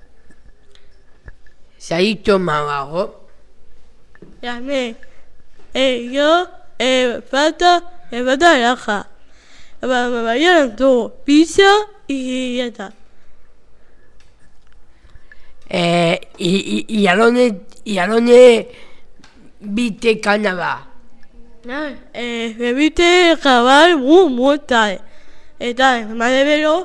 ¿Se ha ido más abajo? y mí, eh, yo, eh, falta, eh, falta naranja. Me vayan todo, pizza y ya está. Eh, ¿Y, y, y a dónde, y a dónde viste carnaval? No, eh, me viste acabar muy, muy tarde. Eh, tarde, más de verlo,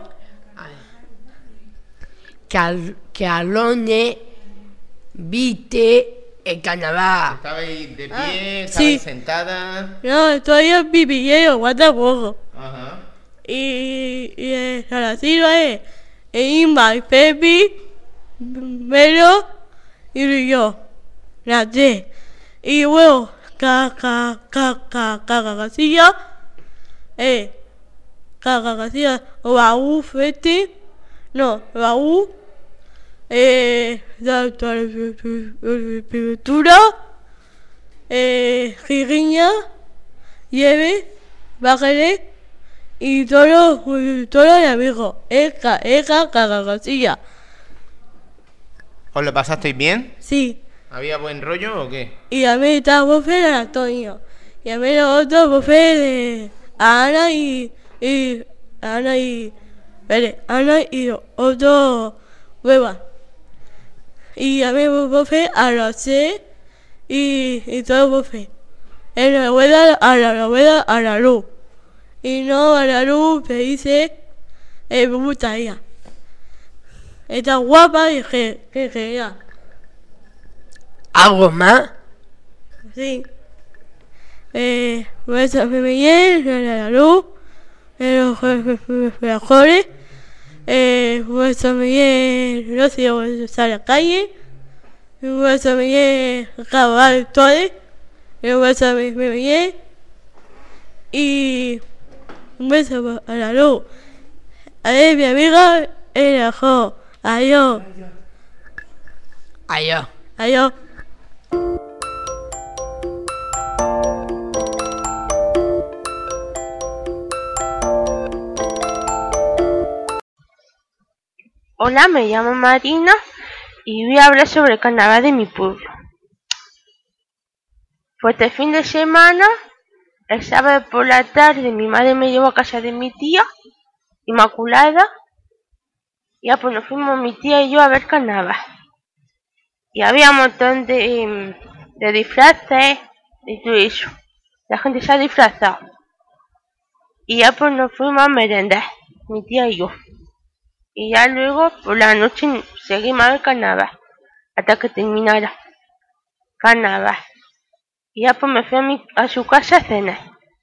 Que, al, que a dónde viste el carnaval. ¿Estabais de pie? Ah, ¿Estabais sí. sentada? no, estoy en pipillero, guarda poco. Ajá. Y, y eh, la silo es, eh, Inma y Pepi, Melo y yo, la tres. Y luego, Caca, caca, caca, García. Eh, caca, García. Raúl Fete. No, Raúl. Eh, la pintura. Eh, Giriña. Lleve. Bájale. Y todo, todo el amigo. Eca, eca, caca, García. ¿Os lo pasasteis bien? Sí. ¿Había buen rollo o qué? Y a mí estaba bofe de Antonio. Y a mí los otros bofe de Ana y. y Ana y. Espere, Ana y otro hueva. Y a mí bofe a la C y, y todo bofe. En la rueda a la rueda a la luz. Y no a la luz me dice. Eh, me gusta ella. Está guapa y que, que, que ya. ¿Algo más? Sí. Eh, vuestra femenina, la luz, los mejores, eh, vuestra femenina, no sé, vuestra a la calle, vuestra femenina, acabar todo, vuestra femenina, y un beso a la luz. Adiós, mi amiga, el ajo. Adiós. Adiós. Adiós. Hola, me llamo Marina y voy a hablar sobre el carnaval de mi pueblo. Pues este fin de semana, el sábado por la tarde, mi madre me llevó a casa de mi tía, Inmaculada, y ya pues nos fuimos mi tía y yo a ver carnaval. Y había un montón de, de disfraces y todo eso. La gente se ha disfrazado. Y ya pues nos fuimos a merendar, mi tía y yo. Y ya luego por la noche seguimos a ver carnaval hasta que terminara carnaval. Y ya pues me fui a, mi, a su casa a cenar.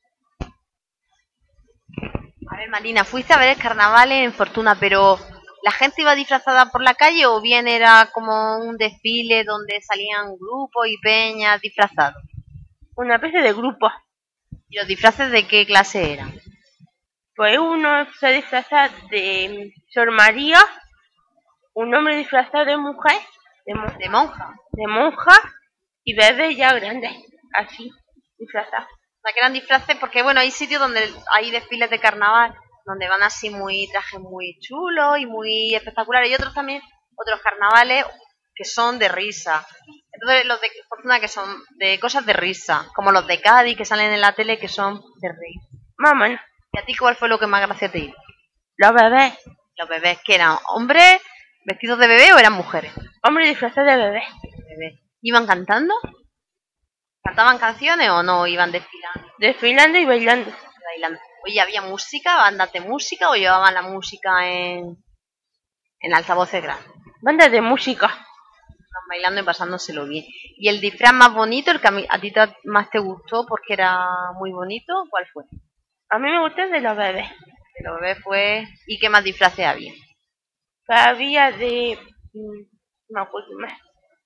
A ver, Marina, fuiste a ver el carnaval en Fortuna, pero ¿la gente iba disfrazada por la calle o bien era como un desfile donde salían grupos y peñas disfrazados? Una especie de grupo. ¿Y los disfraces de qué clase eran? Pues uno se disfrazaba de Sor María, un hombre disfrazado de mujer, de, mo de monja, de monja y bebés ya grandes, así, disfrazados. O sea, que eran disfraces porque, bueno, hay sitios donde hay desfiles de carnaval, donde van así muy trajes muy chulos y muy espectaculares, y otros también, otros carnavales que son de risa. Entonces los de Fortuna que son de cosas de risa, como los de Cádiz que salen en la tele que son de reír. Mamá, no. ¿Y a ti cuál fue lo que más gracia te hizo? Los bebés. Los bebés, ¿que eran hombres vestidos de bebé o eran mujeres? Hombres disfrazados de bebé. Bebé. ¿Iban cantando? ¿Cantaban canciones o no iban desfilando? Desfilando y bailando. Bailando. Oye, ¿había música, bandas de música o llevaban la música en, en altavoces grandes? Bandas de música. Estaban bailando y pasándoselo bien. ¿Y el disfraz más bonito, el que a, mí, a ti te, más te gustó porque era muy bonito, cuál fue? A mí me gustó el de los bebés. De los bebés fue... ¿Y qué más disfraces había? Que había de... No me acuerdo más.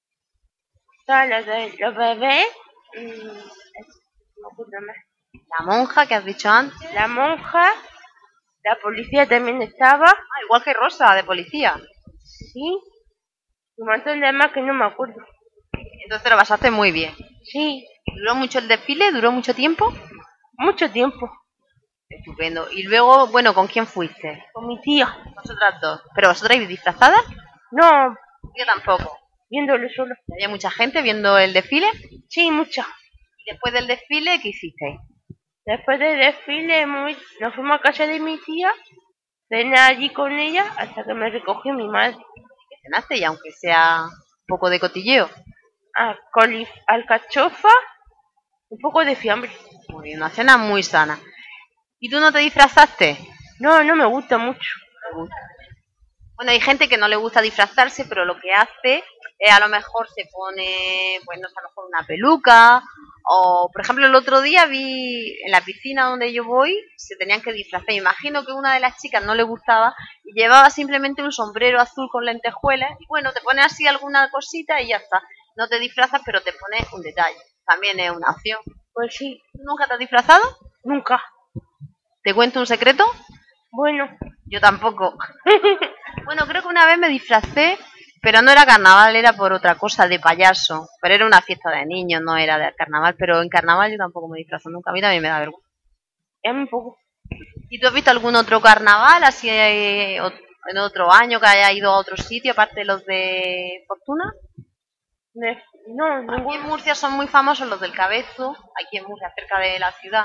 Los de los bebés... No me acuerdo más. La monja que has dicho antes. La monja, la policía también estaba. Ah, igual que Rosa, de policía. Sí. Un montón de más que no me acuerdo. Entonces te lo pasaste muy bien. Sí. ¿Duró mucho el desfile? ¿Duró mucho tiempo? Mucho tiempo. Estupendo. Y luego, bueno, ¿con quién fuiste? Con mi tía. Vosotras dos. ¿Pero vosotras ibais disfrazadas? No. Yo tampoco. Viéndolo solo. ¿Había mucha gente viendo el desfile? Sí, mucha. ¿Y después del desfile qué hicisteis? Después del desfile muy... nos fuimos a casa de mi tía, cené allí con ella hasta que me recogió mi madre. ¿Qué cenaste? Y aunque sea un poco de cotilleo. Ah, colif alcachofa, un poco de fiambre. Muy bien, una cena muy sana. ¿Y tú no te disfrazaste? No, no me gusta mucho. Me gusta. Bueno, hay gente que no le gusta disfrazarse, pero lo que hace es a lo mejor se pone, pues no sé, a lo mejor una peluca. O, por ejemplo, el otro día vi en la piscina donde yo voy, se tenían que disfrazar. Imagino que una de las chicas no le gustaba y llevaba simplemente un sombrero azul con lentejuelas. Y bueno, te pones así alguna cosita y ya está. No te disfrazas, pero te pones un detalle. También es una opción. Pues sí, ¿Nunca te has disfrazado? nunca. ¿Te cuento un secreto? Bueno, Yo tampoco. Bueno, creo que una vez me disfracé, pero no era carnaval, era por otra cosa, de payaso. Pero era una fiesta de niños, no era de carnaval. Pero en carnaval yo tampoco me disfrazo nunca. A mí también me da vergüenza. es un poco. ¿Y tú has visto algún otro carnaval así eh, o- en otro año que haya ido a otro sitio, aparte de los de Fortuna? de- No, Aquí en ningún. Murcia son muy famosos los del Cabezo, aquí en Murcia, cerca de la ciudad.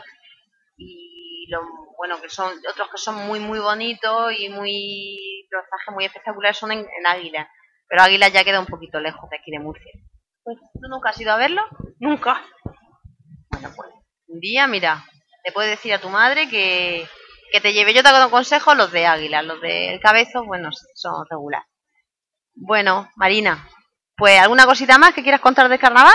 Y lo, bueno, que son otros que son muy, muy bonitos y muy los trajes muy espectaculares son en, en Águila. Pero Águila ya queda un poquito lejos de aquí de Murcia. Pues, ¿tú nunca has ido a verlo? Nunca. Bueno, pues un día, mira, le puedes decir a tu madre que, que te lleve. Yo te aconsejo los de Águila, los del Cabezo, bueno, son regular. Bueno, Marina, pues ¿alguna cosita más que quieras contar del carnaval?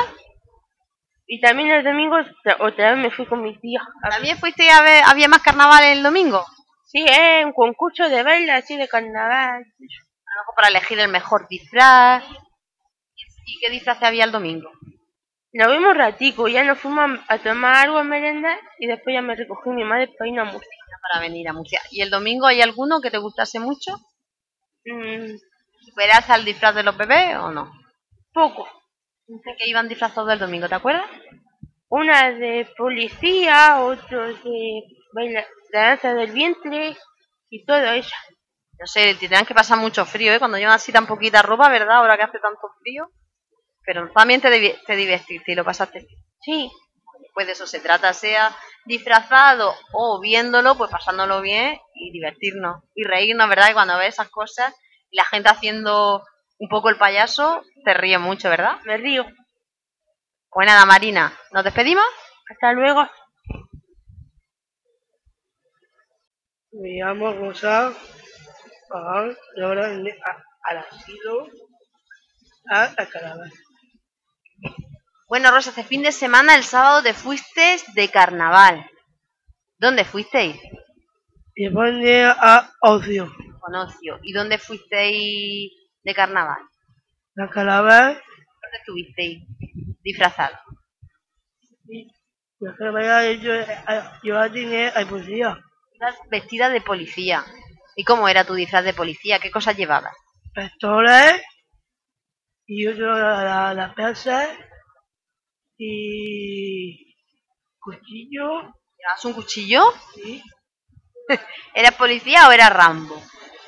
Y también el domingo otra- otra vez me fui con mi tía. ¿También fuiste a ver, había más carnaval el domingo? Sí, es un concurso de baile así de carnaval. A lo mejor para elegir el mejor disfraz. ¿Y qué disfraz había el domingo? Nos vimos ratico, ya nos fuimos a tomar algo a merendar y después ya me recogí mi madre para ir a Murcia. Para venir a Murcia. ¿Y el domingo hay alguno que te gustase mucho? Mm, ¿Superas al disfraz de los bebés o no? poco. ¿De qué iban disfrazados del domingo, te acuerdas? Una de policía, otros de baila, de danza del vientre y todo eso. No sé, te tendrán que pasar mucho frío, ¿eh? Cuando llevan así tan poquita ropa, ¿verdad? Ahora que hace tanto frío. Pero también te, divi- te divertiste y lo pasaste bien. Sí, Pues de eso se trata, sea disfrazado o viéndolo, pues pasándolo bien y divertirnos. Y reírnos, ¿verdad? Y cuando ves esas cosas y la gente haciendo un poco el payaso, te ríe mucho, ¿verdad? me río. Pues nada, Marina, ¿nos despedimos? Hasta luego. Me llamo Rosa Pagán y ahora vine a- al asilo a la caravana. Bueno, Rosa, este fin de semana, el sábado, te fuiste de carnaval. ¿Dónde fuisteis? Y pone a ocio. Con Ocio. ¿Y dónde fuisteis de carnaval? La caravana, ¿Dónde estuvisteis disfrazados? la caravana yo, yo la tenía a policía. Ibas vestida de policía. ¿Y cómo era tu disfraz de policía? ¿Qué cosas llevabas? Pistolas y otro la, la, la pesa y cuchillo. ¿Llevabas un cuchillo? Sí. ¿Eras policía o eras Rambo?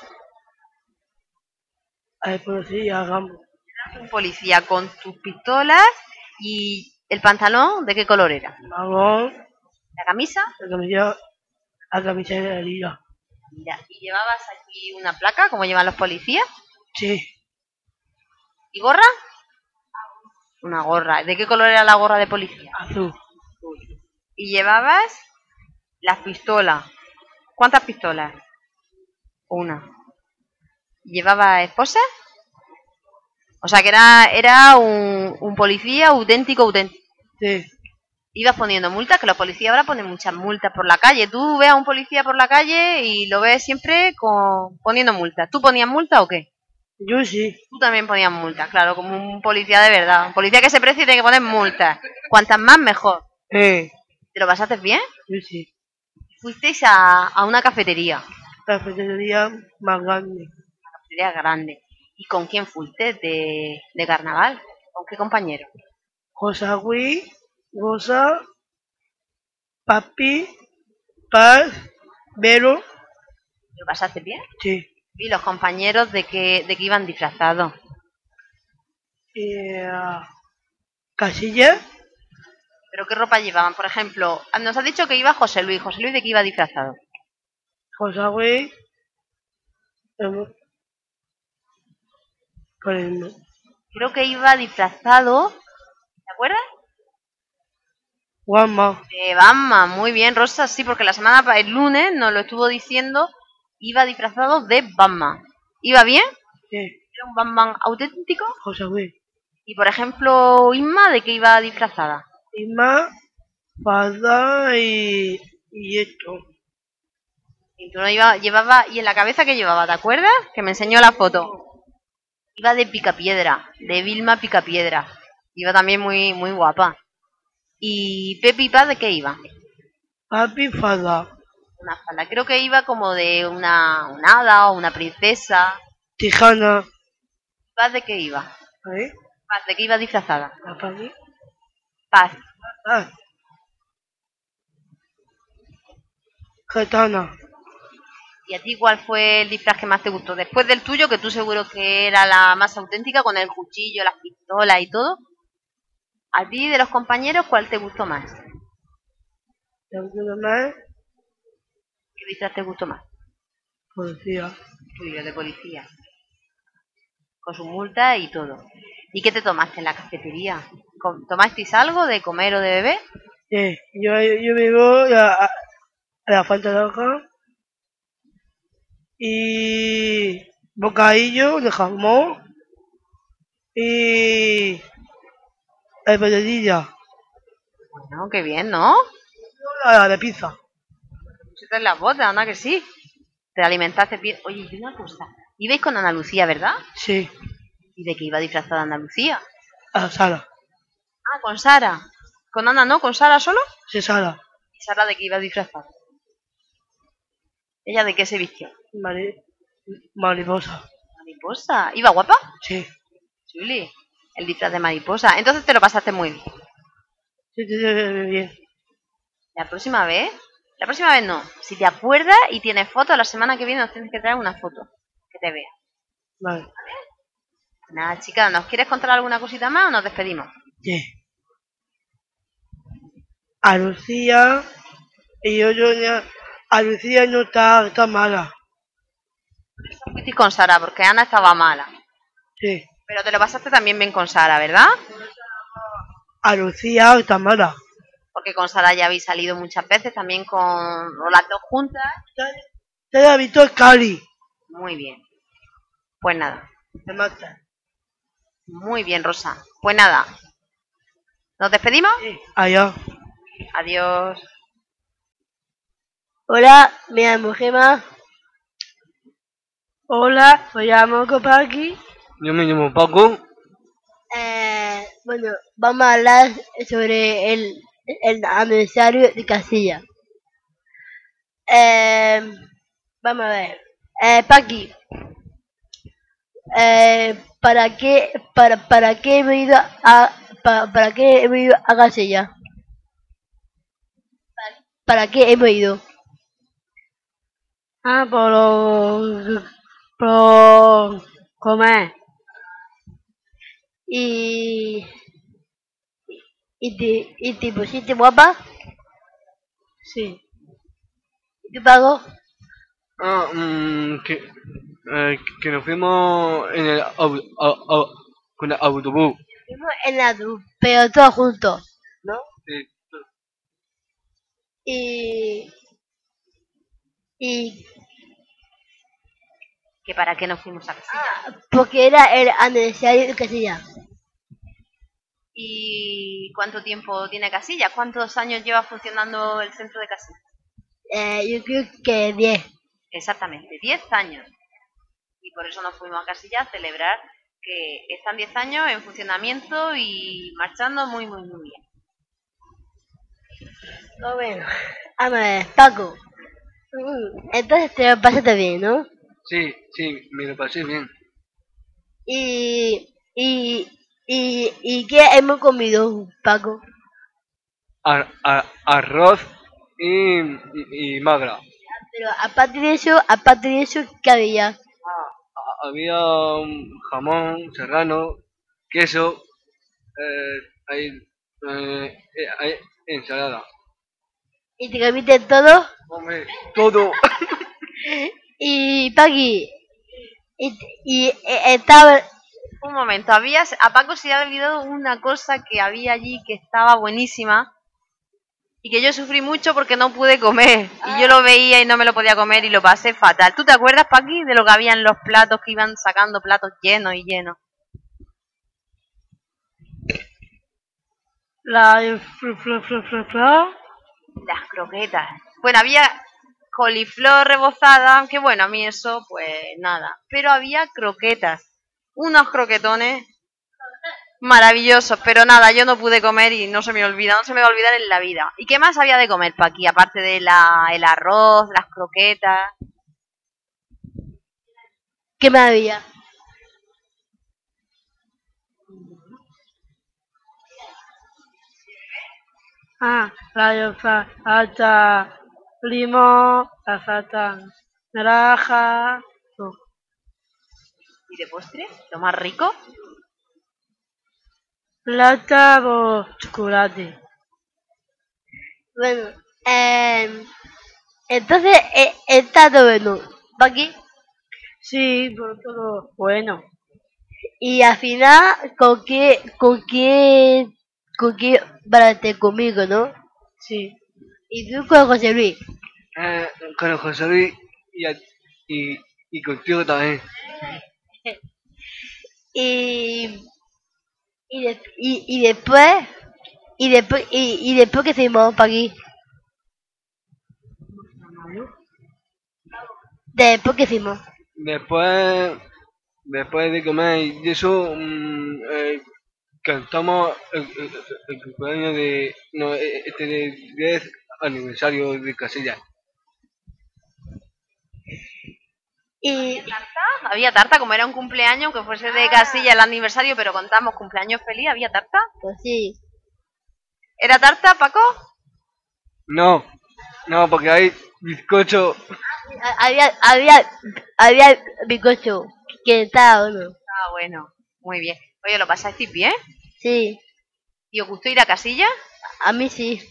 Hay policía, Rambo. Un policía con tus pistolas y el pantalón, ¿de qué color era? Marrón, ¿La camisa? la camisa, la camisa de la liga. Mira, ¿y llevabas aquí una placa, como llevan los policías? Sí, ¿Y gorra? Una gorra. ¿De qué color era la gorra de policía? azul. Y llevabas las pistolas. ¿Cuántas pistolas? Una. ¿Llevaba esposa? O sea que era, era un, un policía auténtico, auténtico. Sí, Ibas poniendo multas, que los policías ahora ponen muchas multas por la calle. Tú ves a un policía por la calle y lo ves siempre con, poniendo multas. ¿Tú ponías multas o qué? yo sí. Tú también ponías multas, claro, como un policía de verdad. Un policía que se precie tiene que poner multas. Cuantas más, mejor. Eh, ¿Te lo pasaste bien? yo sí. Fuisteis a, a una cafetería. La cafetería más grande. Cafetería grande. ¿Y con quién fuiste de, de carnaval? ¿Con qué compañero? Rosa Gui, Rosa, Papi, Paz, Vero. ¿Lo pasaste bien? Sí. ¿Y los compañeros de que, de que iban disfrazados? Eh, Casilla, ¿Pero qué ropa llevaban? Por ejemplo, nos has dicho que iba José Luis. ¿José Luis de qué iba disfrazado? Rosa Gui, em, con el Creo que iba disfrazado... ¿Te acuerdas? Guama. De Batman. Muy bien, Rosa, sí, porque la semana, pa- el lunes nos lo estuvo diciendo, iba disfrazado de Batman. ¿Iba bien? Sí. ¿Era un Batman auténtico? Rosa Gui. Y por ejemplo, Isma, ¿de qué iba disfrazada? Ima, Fada y, y esto. Y tú no iba, llevaba, y en la cabeza que llevaba, ¿te acuerdas? Que me enseñó la foto. Iba de Picapiedra, de Vilma Picapiedra. Iba también muy, muy guapa. ¿Y Pepe y Pa de qué iba? Papi fada. Una falda. Creo que iba como de una, una hada o una princesa. Tijana. ¿Paz de qué iba? ¿Eh? Paz, ¿de qué iba disfrazada? Papi. Paz. Ah. Gitana. ¿Y a ti cuál fue el disfraz que más te gustó? Después del tuyo, que tú seguro que era la más auténtica, con el cuchillo, las pistolas y todo. ¿A ti de los compañeros cuál te gustó más? ¿Te gustó más? ¿Qué disfraz te gustó más? Policía. Tuyo, de policía. Con su multa y todo. ¿Y qué te tomaste en la cafetería? Com- ¿Tomasteis algo de comer o de beber? Sí, yo, yo vivo a, a la Fanta Loca y bocadillo de jamón y empanadilla, Bueno, qué bien, ¿no? la de pizza. Pusiste en las botas, ¿no? Que sí. Te alimentaste bien. Oye, y una cosa. Ibais con Ana Lucía, ¿verdad? Sí, ¿Y de qué iba disfrazada Ana Lucía? a la sala. Ah, con Sara. ¿Con Ana no? ¿Con Sara solo? Sí, sala. ¿Y Sara de qué iba disfrazada? ¿Ella de qué se vistió? Mari, mariposa. Mariposa. ¿Iba guapa? Sí, Chuli. El disfraz de mariposa. Entonces te lo pasaste muy bien. sí, sí, sí, bien. La próxima vez, la próxima vez no. Si te acuerdas y tienes fotos, la semana que viene nos tienes que traer una foto que te vea. Vale. Nada, chica, ¿nos quieres contar alguna cosita más o nos despedimos? Sí. A Lucía y yo, yo ya- a Lucía no está, está mala. Fuisteis con Sara porque Ana estaba mala. Sí. Pero te lo pasaste también bien con Sara, ¿verdad? A Lucía está mala. Porque con Sara ya habéis salido muchas veces, también con o las dos juntas. Te la visto el Cali. Muy bien. Pues nada. Te mata. Muy bien, Rosa. Pues nada. ¿Nos despedimos? Sí. Allá. Adiós. Hola, me llamo Gemma. Hola, me llamo Copaki. Yo me llamo Paco. Eh, bueno, vamos a hablar sobre el, el aniversario de Casilla. Eh, vamos a ver. Eh, Paqui, eh, ¿para qué, para, para qué he venido a, para, para qué he venido a Casilla? ¿Para, para qué hemos ido? Ah, por lo, por comer. Y, y te, y te pusiste guapa. Sí. ¿Y tú pago? Ah, mm, que, eh, que nos fuimos en el au- au- au- con el autobús. Fuimos en la luz, pero todos juntos, ¿no? Sí. Y, y ¿Que para qué nos fuimos a Casilla? porque era el aniversario de Casilla. ¿Y cuánto tiempo tiene Casilla? ¿Cuántos años lleva funcionando el centro de Casilla? Eh, yo creo que diez. Exactamente, diez años. Y por eso nos fuimos a Casilla a celebrar que están diez años en funcionamiento y marchando muy, muy, muy bien. No, bueno, a ver, Paco. Mm, Entonces te lo pasaste bien, ¿no? Sí, sí, me lo pasé bien. Y, y, y, y ¿qué hemos comido, Paco? Ar- ar- arroz y, y, y magra. Pero aparte de eso, aparte de eso, ¿qué había? Ha- Había um, jamón, serrano, queso, eh, hay, eh, eh, hay ensalada. ¿Y te comiste todo? Hombre, todo. Y Paqui, y, y eh, estaba, Un momento, había, a Paco se le ha olvidado una cosa que había allí que estaba buenísima y que yo sufrí mucho porque no pude comer. Y yo lo veía y no me lo podía comer y lo pasé fatal. ¿Tú te acuerdas, Paqui, de lo que había en los platos, que iban sacando platos llenos y llenos? la fl, fl, fl, fl, fl. Las croquetas. Bueno, había coliflor rebozada, que bueno, a mí eso, pues nada. Pero había croquetas. Unos croquetones Maravilloso, pero nada, yo no pude comer y no se me olvida, no se me va a olvidar en la vida. ¿Y qué más había de comer, Paqui? Aparte de la, el arroz, las croquetas. ¡Qué maravilla! Ah, la falta limón, la falta naranja. No. ¿Y de postre? ¿Lo más rico? Plata o chocolate. Bueno, eh, entonces eh, está todo bueno. ¿Paqui? Sí, por todo bueno. Y al final, ¿con qué, con qué, con qué baraste conmigo, no? Sí. ¿Y tú con José Luis? Eh, con el José Luis y, a- y, y contigo también. Y, y, de- y, y después, y después, y, y después que hicimos, Paqui. Después que hicimos. Después, después de comer y eso, mm, eh, cantamos el, el, el cumpleaños de, no, eh, este de diez aniversario de Casilla. Y ¿Tarta? ¿Había tarta? Como era un cumpleaños, aunque fuese de Casilla el aniversario, pero contamos cumpleaños feliz, ¿había tarta? pues sí. ¿Era tarta, Paco? No, no, porque hay bizcocho. Ha- Había, había, había bizcocho. Que estaba bueno. Ah, bueno, muy bien. Oye, ¿lo pasasteis bien? Sí, ¿Y os gustó ir a Casilla? a mí sí.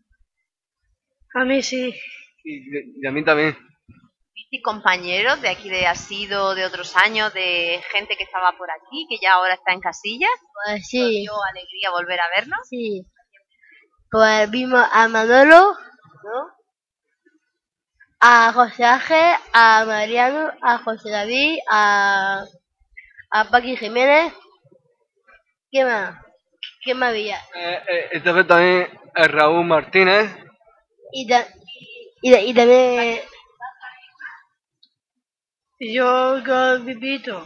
A mí sí. Y, y a mí también. ¿Visteis compañeros de aquí de Asido, de otros años, de gente que estaba por aquí, que ya ahora está en Casilla? Pues ¿Os sí, dio alegría volver a vernos? sí. Pues vimos a Manolo, ¿no? A José Ángel, a Mariano, a José David, a, a Paqui Jiménez. ¿Qué más? ¿Qué más había? Eh, eh, esta vez también a Raúl Martínez. Y, ta- y, ta- y también Y yo con Pipito.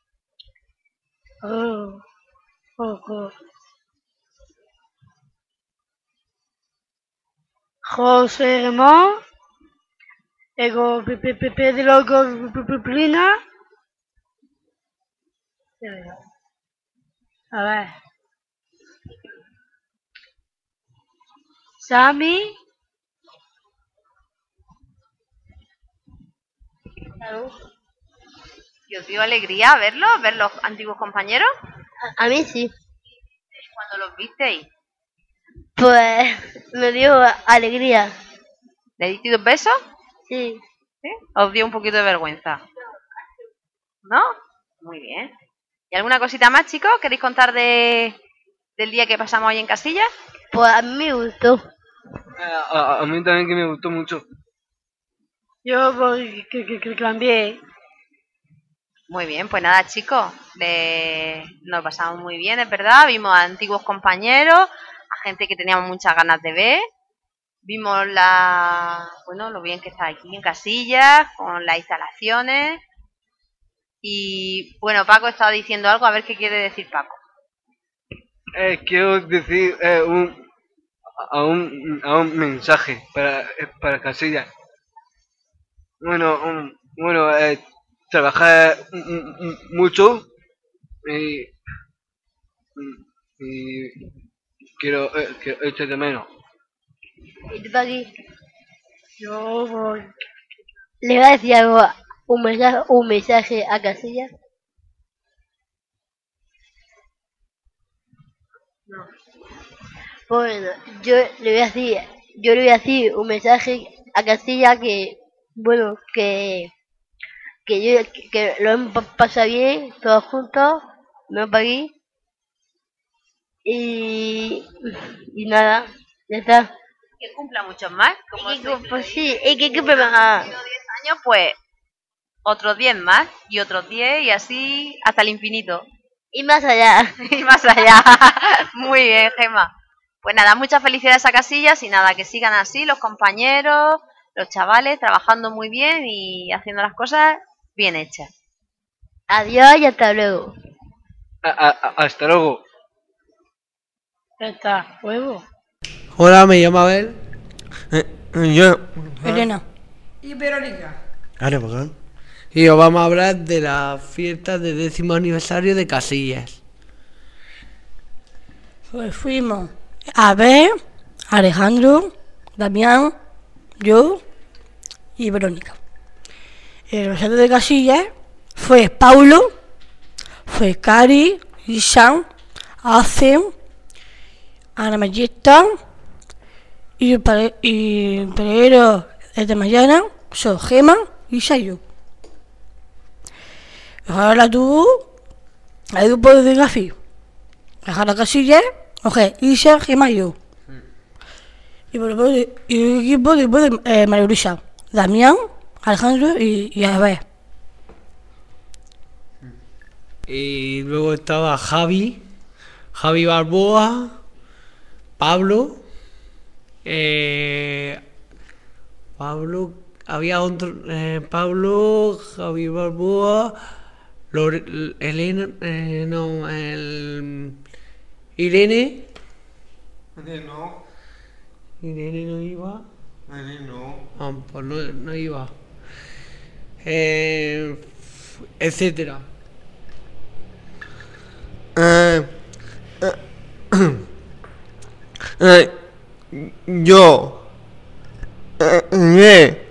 Oh, oh, oh. José Ramón. Ego Pedro con Piplina. A ver. Sammy. ¿Y os dio alegría verlos, ver los antiguos compañeros? a, a mí sí. Cuando los visteis, Pues me dio alegría. ¿le disteis dos besos? Sí. ¿Sí? ¿Os dio un poquito de vergüenza? ¿No? Muy bien. ¿Y alguna cosita más, chicos? ¿Queréis contar de, del día que pasamos hoy en Casilla? Pues a mí me gustó. Eh, a, a mí también que me gustó mucho. Yo porque que, que, que cambié. Muy bien, pues nada, chicos, de- nos pasamos muy bien, es verdad. Vimos a antiguos compañeros, a gente que teníamos muchas ganas de ver. Vimos la, bueno, lo bien que está aquí en Casillas, con las instalaciones. Y bueno, Paco estaba diciendo algo, a ver qué quiere decir Paco. Eh, quiero decir eh, un, a, un, a un mensaje para, eh, para Casilla. Bueno, um, bueno, eh, trabajé m- m- mucho y, y quiero, eh, quiero echar de menos. ¿Y tú, Paqui? Yo voy. ¿Le va a decir algo, un mensaje, un mensaje a Casilla? No. Bueno, yo le voy a decir, yo le voy a decir un mensaje a Casilla que, bueno, que, que yo, que, que lo hemos pa- pasado bien, todos juntos, no Paqui. Y, y nada, ya está. Que cumpla muchos más. Como Y que, sois pues sí, y que, que más. diez años, pues otros diez más y otros diez y así hasta el infinito. Y más allá. Y más allá. Muy bien, Gemma. Pues nada, muchas felicidades a Casillas y nada, que sigan así los compañeros, los chavales, trabajando muy bien y haciendo las cosas bien hechas. Adiós y hasta luego. A- a- a- hasta luego. Está, huevo. Hola, me llamo Abel. Eh, yo. Elena. Y Verónica. Ahora, ¿por qué? Y os vamos a hablar de las fiestas de décimo aniversario de Casillas. Pues fuimos a ver Alejandro, Damián, yo y Verónica. El aniversario de Casillas fue Paulo, fue Cari, Isan, Acen, Ana Mayesta y, pare, y Pereiro de mañana son Gema y Sayo. Ahora tú, el grupo de Gafi, dejar la casilla, oje, Isa, Gema y yo. Y por el equipo de, de eh, María Luisa, Damián, Alejandro y, y Abel. Y luego estaba Javi, Javi Balboa, Pablo, eh, Pablo, había otro, eh, Pablo, Javi Balboa, Lore, Elena, eh, no, el, Irene. No. Irene no iba. No. Ah, pues no, no iba. Eh, etcétera. Eh, eh, eh, yo. Eh, eh,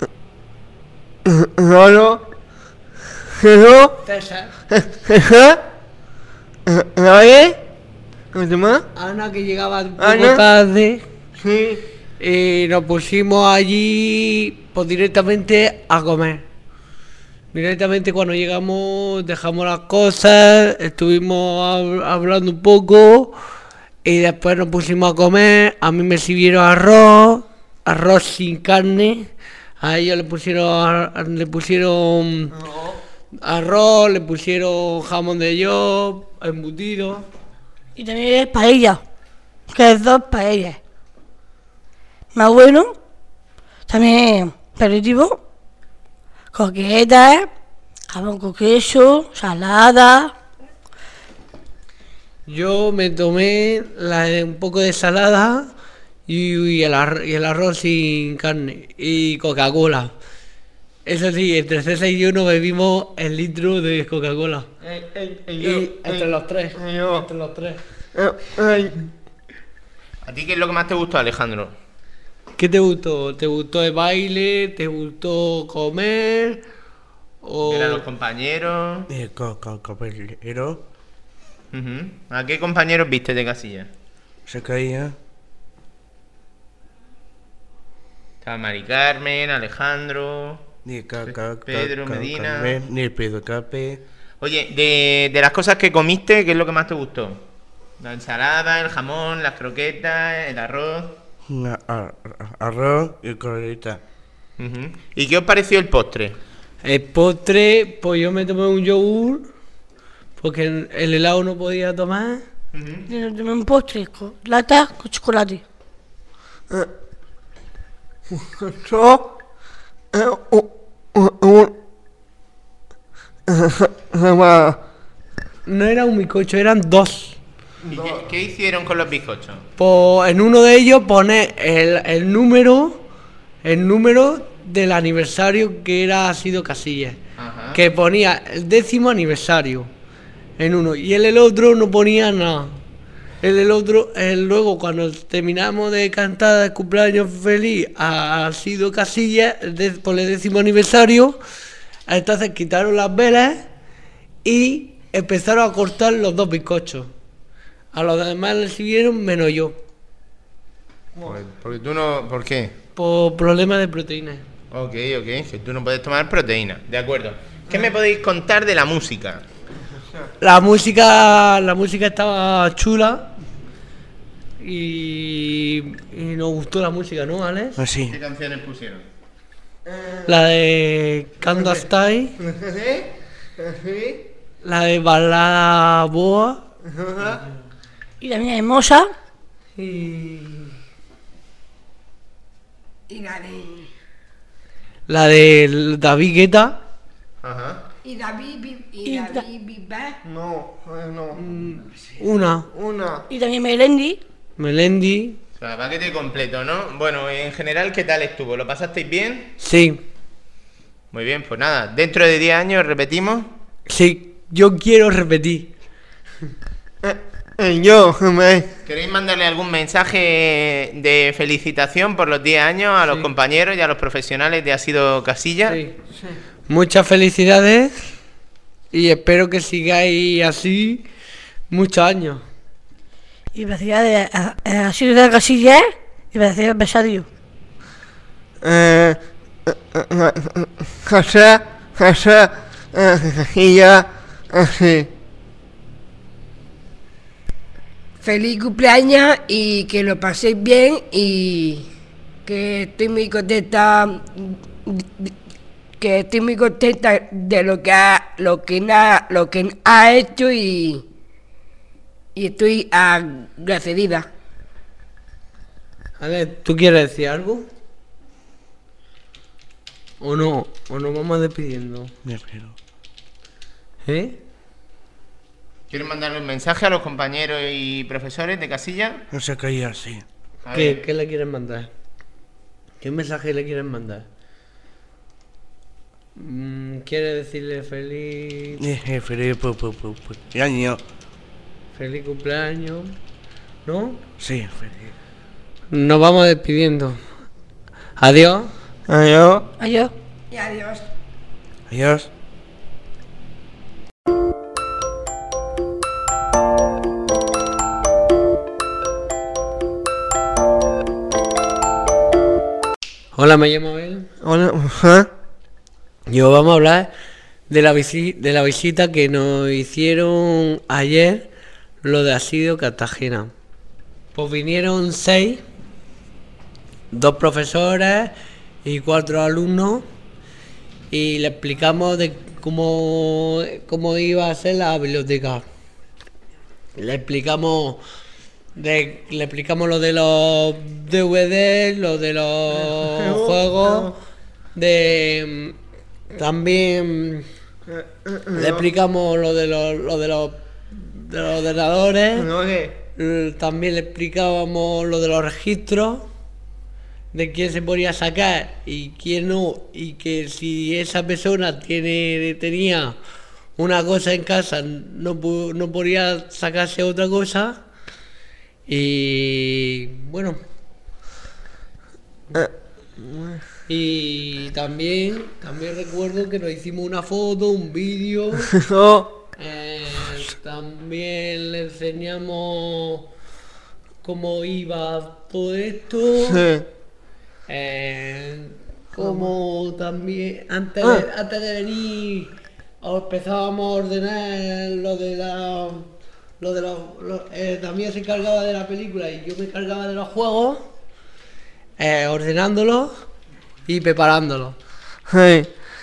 Lolo. Jesús. César. César. ¿Nadie? ¿Cómo se llama? Ana, que llegaba un poco Ana. tarde. Sí. Y nos pusimos allí pues directamente a comer. Directamente cuando llegamos dejamos las cosas, estuvimos hab- hablando un poco y después nos pusimos a comer. A mí me sirvieron arroz, arroz sin carne. A ellos le pusieron ar- le pusieron arroz, le pusieron jamón de york, embutido. Y también paella, que es dos paellas. Más bueno, también aperitivo, coquetas, jamón con queso, salada. Yo me tomé la, un poco de salada y, y, el arroz, y el arroz sin carne y Coca-Cola. Eso sí, entre César y yo nos bebimos el litro de Coca-Cola. Eh, eh, eh, Y yo, entre eh, los tres. eh, yo. Entre los tres. Eh, eh, ¿A ti qué es lo que más te gustó, Alejandro? ¿Qué te gustó? ¿Te gustó el baile? ¿Te gustó comer? O... ¿Eran los compañeros? eh, co- co- compañero. Ujú. ¿A qué compañeros viste de Casillas? Se caía. Estaba Mari Carmen, Alejandro. Ni ca, ca, ca- Pedro ca- Medina. Carmen, Ni Pedro Cape. Oye, de, de las cosas que comiste, ¿qué es lo que más te gustó? La ensalada, el jamón, las croquetas, el arroz. Una- a- a- Arroz y colorita. Ujú. ¿Y qué os pareció el postre? El postre, pues yo me tomé un yogur, porque el el helado no podía tomar. Yo tomé un postre con lata con chocolate. Yo. eh, un- un- un- No era un bizcocho, eran dos. ¿Y qué, qué hicieron con los bizcochos? Pues en uno de ellos pone el, el número, el número del aniversario que era ha sido Casillas, Ajá. que ponía el décimo aniversario en uno y en el otro no ponía nada. En el otro, el, luego cuando terminamos de cantar el cumpleaños feliz ha, ha sido Casillas el de- por el décimo aniversario, entonces quitaron las velas y empezaron a cortar los dos bizcochos. A los demás les siguieron menos yo. Pues, porque tú no... ¿Por qué? Por problemas de proteínas. Ok, ok, que tú no puedes tomar proteína. De acuerdo. ¿Qué me podéis contar de la música? La música, la música estaba chula y, y nos gustó la música, ¿no, Alex? Así. ¿Qué canciones pusieron? La de Can't Stay, la de Balada Boa Y también hermosa. y Y la de. la de David Guetta. Ajá. Y David, Vi- ¿Y Y David Bisbal? No, eh, no. Una. Una. Y también Melendi. Melendi. O sea, paquete completo, ¿no? Bueno, en general, ¿qué tal estuvo? ¿Lo pasasteis bien? Sí. Muy bien, pues nada, dentro de diez años repetimos. Sí, yo quiero repetir. Eh, yo, me. ¿Queréis mandarle algún mensaje de felicitación por los diez años a los Sí. compañeros y a los profesionales de Asido Casilla? Sí. Muchas felicidades y espero que sigáis así muchos años. Y felicidades a, a, a Ciudad de Casillas. Y felicidades al Besario. Eh. Casa, casa, y ya, así. Feliz cumpleaños y que lo paséis bien y que estoy muy contenta que estoy muy contenta de lo que ha lo que na, lo que ha hecho y y estoy agradecida. A ver, ¿tú quieres decir algo? ¿O no? ¿O nos vamos despidiendo? Me espero. ¿Eh? ¿Quieres mandarle un mensaje a los compañeros y profesores de Casilla? No se caía así. A ¿Qué, ver. ¿Qué le quieres mandar? ¿Qué mensaje le quieres mandar? Mm, ¿Quiere decirle feliz Eh, feliz, pu, pu, pu, pu. Y año. feliz cumpleaños? ¿No? Sí, feliz. Nos vamos despidiendo. Adiós. Adiós. Adiós. Y adiós. Adiós. Hola, me llamo Abel. Hola, ajá. Yo vamos a hablar de la, visi- de la visita que nos hicieron ayer los de Asido Cartagena. Pues vinieron seis, dos profesores y cuatro alumnos y le explicamos de cómo, cómo iba a ser la biblioteca. Le explicamos de, le explicamos lo de los D V D, lo de los juegos, de también le explicamos lo de los, lo de los, de los ordenadores. L- También le explicábamos lo de los registros, de quién se podía sacar y quién no, y que si esa persona tiene tenía una cosa en casa no, pu- no podía sacarse otra cosa. Y bueno, y también también recuerdo que nos hicimos una foto, un vídeo. Eh, también le enseñamos cómo iba todo esto. Sí. Eh, como también antes de, antes de venir empezábamos a ordenar lo de la lo de los, los- eh, también se encargaba de la película y yo me encargaba de los juegos, eh, ordenándolos y preparándolos. Sí.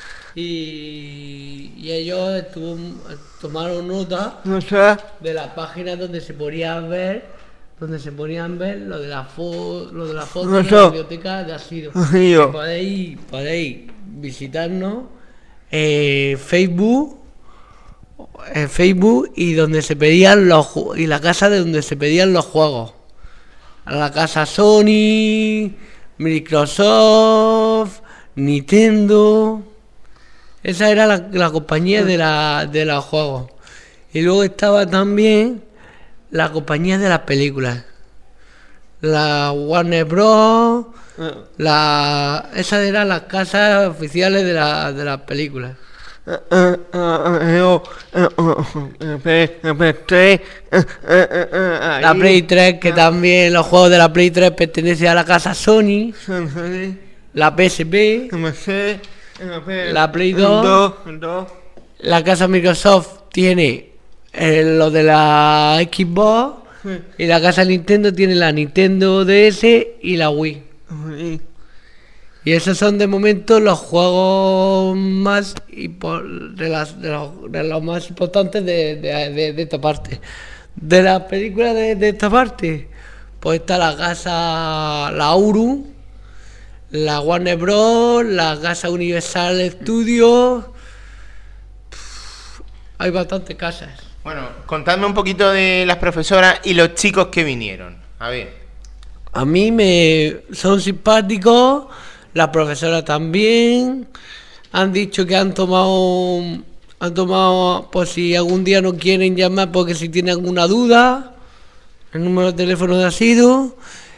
Y, y ellos estuvo- tomaron nota No sé. de las páginas donde se podían ver, donde se podían ver lo de la fo, lo de la foto de la Eso. biblioteca de Asido. Asido. Que Podéis, podéis visitarnos en Facebook, en Facebook y donde se pedían los ju- y la casa de donde se pedían los juegos. A la casa Sony, Microsoft, Nintendo. Esa era la, la compañía de, la, de los juegos. Y luego estaba también la compañía de las películas. La Warner Bros. La, esas eran las casas oficiales de, la, de las películas. Eh, eh, eh, yo, eh, eh, eh, eh, eh, tres, eh, eh, eh, eh, La ahí. Play tres, que también los juegos de la Play tres pertenecen a la casa Sony. Sí. La P S P. Me sé, eh, eh, La Play dos. dos, dos. La casa Microsoft tiene eh, lo de la Xbox. Y la casa Nintendo tiene la Nintendo D S y la Wii. Sí. Y esos son de momento los juegos más impo- de, las, de, los, de los más importantes de, de, de- de esta parte. De las películas de, de esta parte, pues está la casa, la Uru, la Warner Bros., la casa Universal Studios, hay bastantes casas. Bueno, contadme un poquito de las profesoras y los chicos que vinieron. A ver. A mí me son simpáticos, las profesoras también. Han dicho que han tomado, han tomado, por si algún día no quieren llamar, porque si tienen alguna duda, el número de teléfono de Asido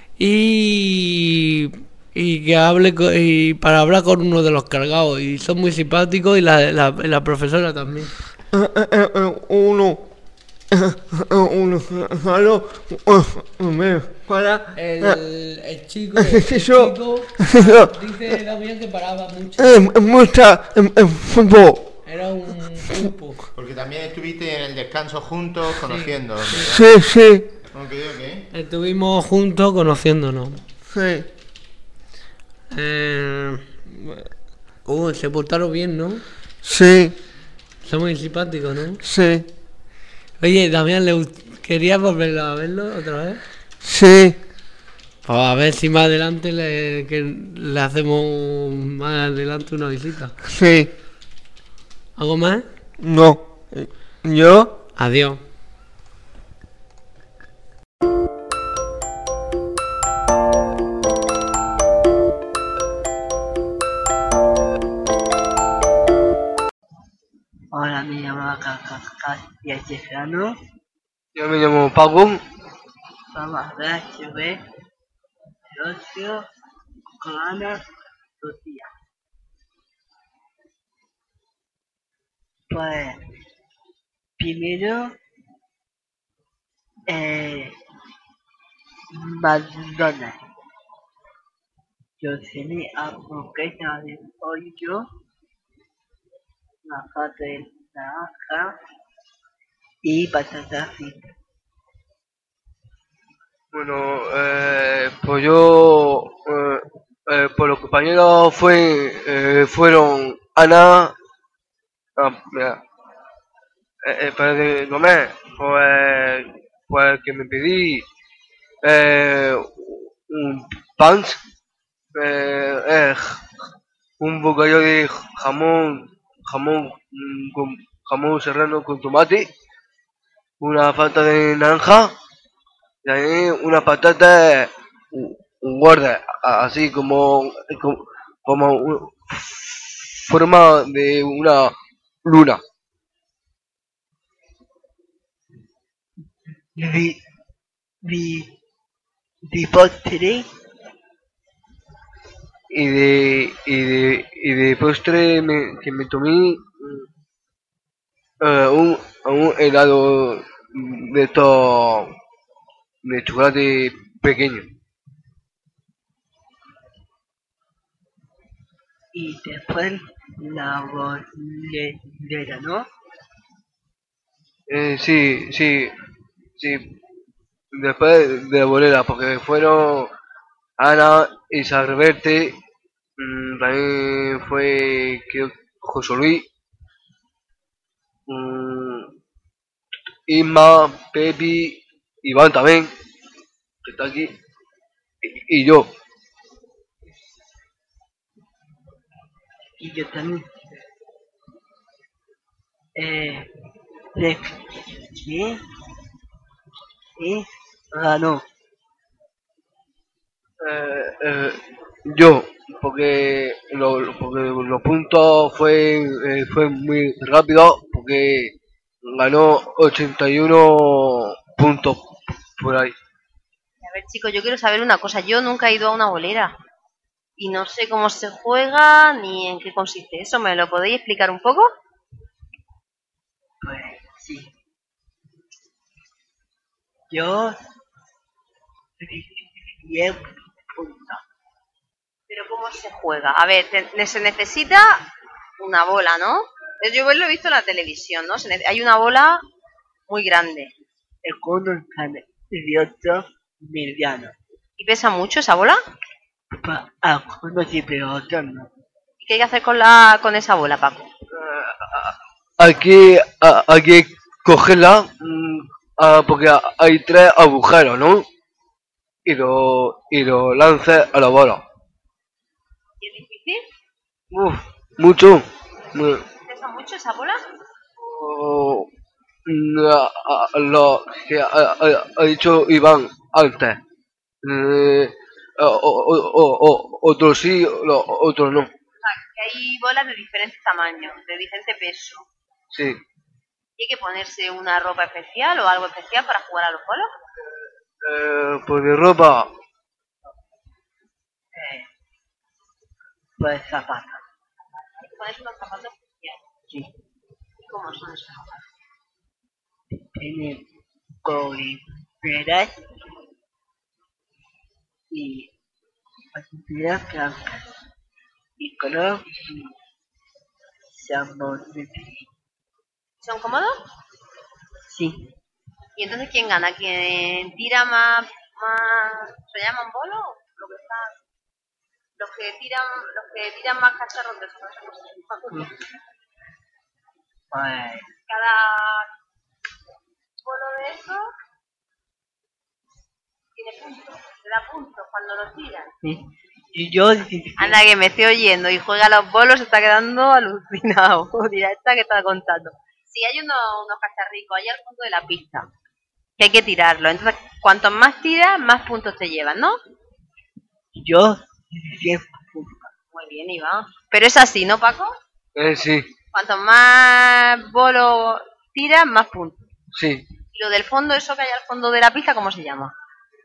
y, y que hable co- y para hablar con uno de los cargados. Y son muy simpáticos y la, la, la profesora también. Eh, eh, eh, eh, uno, eh, eh, uno, solo, eh, para, El, eh, el chico, el eh, yo- chico yo- dice Damián que paraba mucho. eh, mucha, eh, eh, fútbol. Era un grupo. Porque también estuviste en el descanso juntos, conociendo. Sí, sí, Ok, ok. Estuvimos juntos conociéndonos. sí, Eh, uh, se portaron bien, ¿no? sí, Son muy simpáticos, ¿no? sí, Oye, Damián, ¿le gust- ¿querías volverlo a verlo otra vez? sí. Pues a ver si más adelante le, que le hacemos más adelante una visita. Sí, ¿Algo más? no. Eh, Yo, Adiós. Hola, me llamo Casia Serrano. Yo me llamo Paco. Vamos a hablar sobre el ocio con Ana Lucía. Pues, primero, eh, McDonald's. Yo cené hamburguesa de pollo, una pata de naranja y patatas fritas. Bueno, eh, pues yo, eh, eh, por los compañeros fue, eh, fueron Ana, ah, mira, eh, eh, para de comer, pues, pues que me pedí eh, un pan, eh, eh, un bocadillo de jamón, jamón, mm, con jamón serrano con tomate, una falta de naranja. Y ahí una patata gorda, así como, como, como un- forma de una luna. Vi, vi, vi postre, Y de, y de, y de postre me, que me tomé eh, un, un helado de estos de chocolate pequeño. y después la bolera, ¿no? Eh, sí, sí, sí. Después de la bolera, porque fueron Ana y Salverte, mm, también fue creo, José Luis, mm, Isma, Pepi, Iván también, que está aquí, y, y yo. Y yo también. Eh, de, ¿qué? ¿Qué? Ganó. Eh, eh, yo, porque, lo, porque los puntos fue, eh, fue muy rápido, porque ganó ochenta y uno puntos por ahí. A ver, chicos, yo quiero saber una cosa. Yo nunca he ido a una bolera y no sé cómo se juega ni en qué consiste eso. ¿Me lo podéis explicar un poco? Pues sí. Yo diez puntos. Pero ¿cómo se juega? A ver, te- se necesita una bola, ¿no? Yo lo he visto en la televisión, ¿no? Se ne- hay una bola muy grande. El cono de otro mediano. ¿Y pesa mucho esa bola? Pa- ah, cono sí, pero otro no. ¿Y qué hay que hacer con la con esa bola, Paco? Hay que, a- hay que cogerla, mm, ah, porque hay tres agujeros, ¿no? Y lo, y lo lances a la bola. ¿Y es difícil? Uf, mucho. Mu- ¿Pesa mucho esa bola? O, la- a- lo que ha, ha- ha dicho Iván antes. Eh, o, o, o, o- otros sí, lo- otros no. Que hay bolas de diferentes tamaños, de diferente peso. Sí. ¿Y hay que ponerse una ropa especial o algo especial para jugar a los bolos? Eh, pues de ropa. Eh, pues zapatos. Hay que ponerse unos zapatos especiales. Sí. ¿Cómo son esos zapatos? Tiene coleras y patineras blancas. Y color sabonete. ¿Son cómodos? Sí. ¿Y entonces quién gana? ¿Quién tira más, más se llaman bolos? Lo que está, los que tiran, los que tiran más cacharros de esos, no sé cómo se llama. Pues Cada bolo de esos tiene puntos, te da puntos cuando lo tiran. sí. Y yo Anda, que me estoy oyendo y juega a los bolos, se está quedando alucinado. Dirá, esta que está contando. Sí, hay unos, unos cacharricos ahí al fondo de la pista, que hay que tirarlo. Entonces, cuantos más tiras, más puntos te llevan, ¿no? yo diecisiete puntos. Muy bien, Iván. Pero es así, ¿no, Paco? Eh, sí, Cuantos más bolos tiras, más puntos. sí. Y lo del fondo, eso que hay al fondo de la pista, ¿cómo se llama?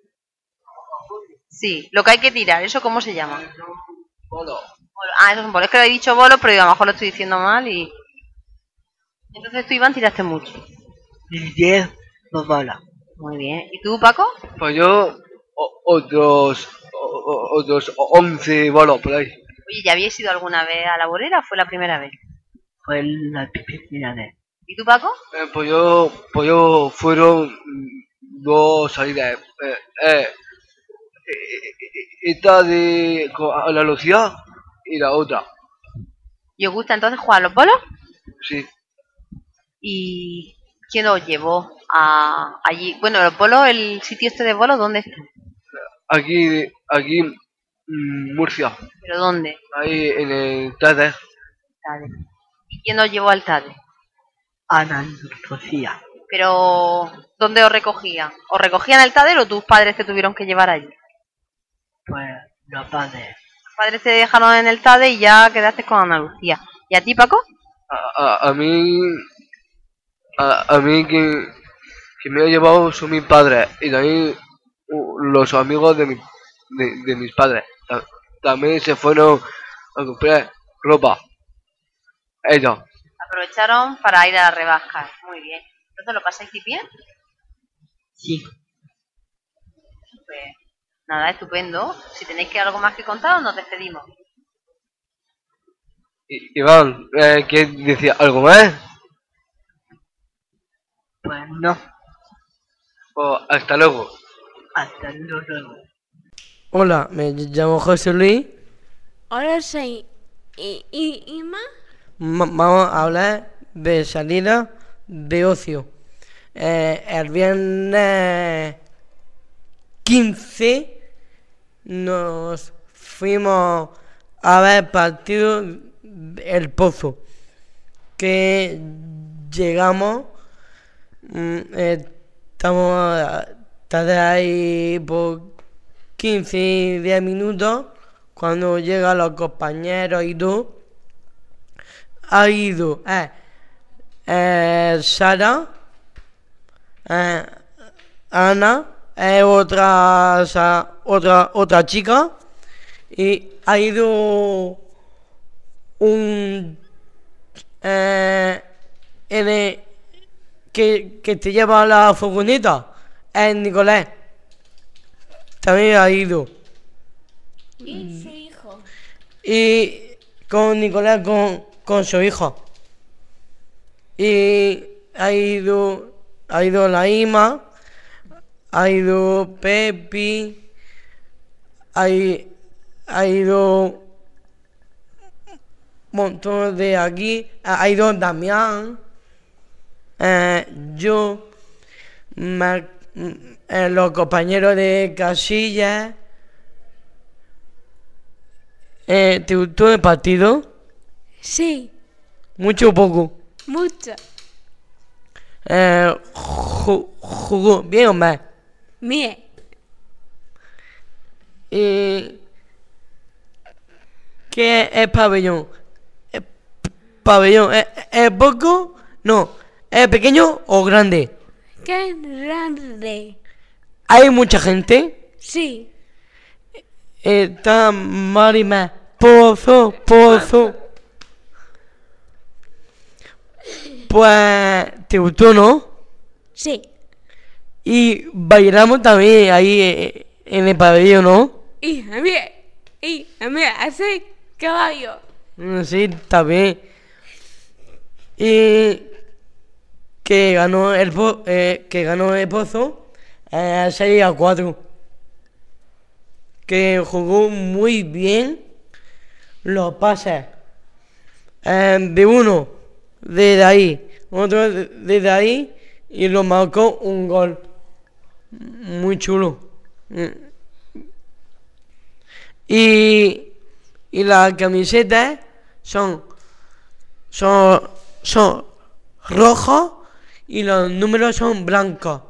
Sí, lo que hay que tirar, ¿eso cómo se llama? Bolo. Bolo. Ah, eso es un bolo. Es que lo he dicho bolo, pero digo, a lo mejor lo estoy diciendo mal y... Entonces tú, Iván, tiraste mucho. diez dos balas. Muy bien. ¿Y tú, Paco? Pues yo, o- otros, o- o- otros once bolos por ahí. Oye, ¿ya habíais ido alguna vez a la bolera o fue la primera vez? Fue la primera vez. ¿Y tú, Paco? Eh, pues yo, pues yo fueron mm, dos salidas. Eh, eh, eh, esta de co- a la Lucía y la otra. ¿Y os gusta entonces jugar a los bolos? Sí. ¿Y quién os llevó a allí? Bueno, los bolos, el sitio este de bolos, ¿dónde está? Aquí, aquí, mm, Murcia. ¿Pero dónde? Ahí en el Tade. Tade. ¿Y quién os llevó al Tade? Ana Lucía. Pero, ¿dónde os recogían? ¿Os recogían el Tade o tus padres te tuvieron que llevar allí? Pues los padres. Tus padres te dejaron en el Tade y ya quedaste con Ana Lucía. ¿Y a ti, Paco? A, a, a mí, a, a mí que, que me ha llevado son mis padres y también uh, los amigos de, mi, de, de mis padres. Ta- También se fueron a comprar ropa. Ellos. Aprovecharon para ir a las rebajas. Muy bien. ¿Entonces lo pasáis bien? Sí. Pues nada, estupendo. Si tenéis que algo más que contar, nos despedimos. I- Iván, eh, ¿quieres decir algo más? Pues no. O hasta luego. Hasta luego. Hola, me llamo José Luis. Ahora soy I- I- Ima. Ma- Vamos a hablar de salida de ocio. Eh, el viernes quince nos fuimos a ver partido El Pozo, que llegamos, mm, eh, estamos tarde ahí por quince diez minutos. Cuando llegan los compañeros y tú, ha ido eh, eh, Sara, eh, Ana, eh, otra, sa- otra otra chica, y ha ido un eh, el que, que te lleva la furgoneta, es Nicolás, también ha ido. Y su hijo. Y con Nicolás, con, con su hijo. Y ha ido, ha ido la Ima, ha ido Pepi, ha, i- ha ido un montón de aquí, ha ha ido Damián, eh, yo, ma- eh, los compañeros de Casillas. Eh, ¿te gustó el partido? Sí, ¿Mucho o poco? mucho. eh, ju- jugó bien o mal. Bien. ¿Y qué es pabellón? ¿Es p- ¿Pabellón es, es poco? No. ¿Es pequeño o grande? Qué grande. ¿Hay mucha gente? Sí. Está Marima. Pozo, pozo. Pues, ¿te gustó, no? Sí. Y bailamos también ahí eh, en el pabellón, ¿no? Y a mí, y a mí, hace caballo. Mm, Sí, está bien. Y que ganó el po- eh, que ganó el pozo eh, seis a cuatro. Que jugó muy bien los pases. Eh, de uno, desde ahí, otro de- desde ahí, y lo marcó un gol. Muy chulo. Mm. Y, y las camisetas son, son, son rojos y los números son blancos.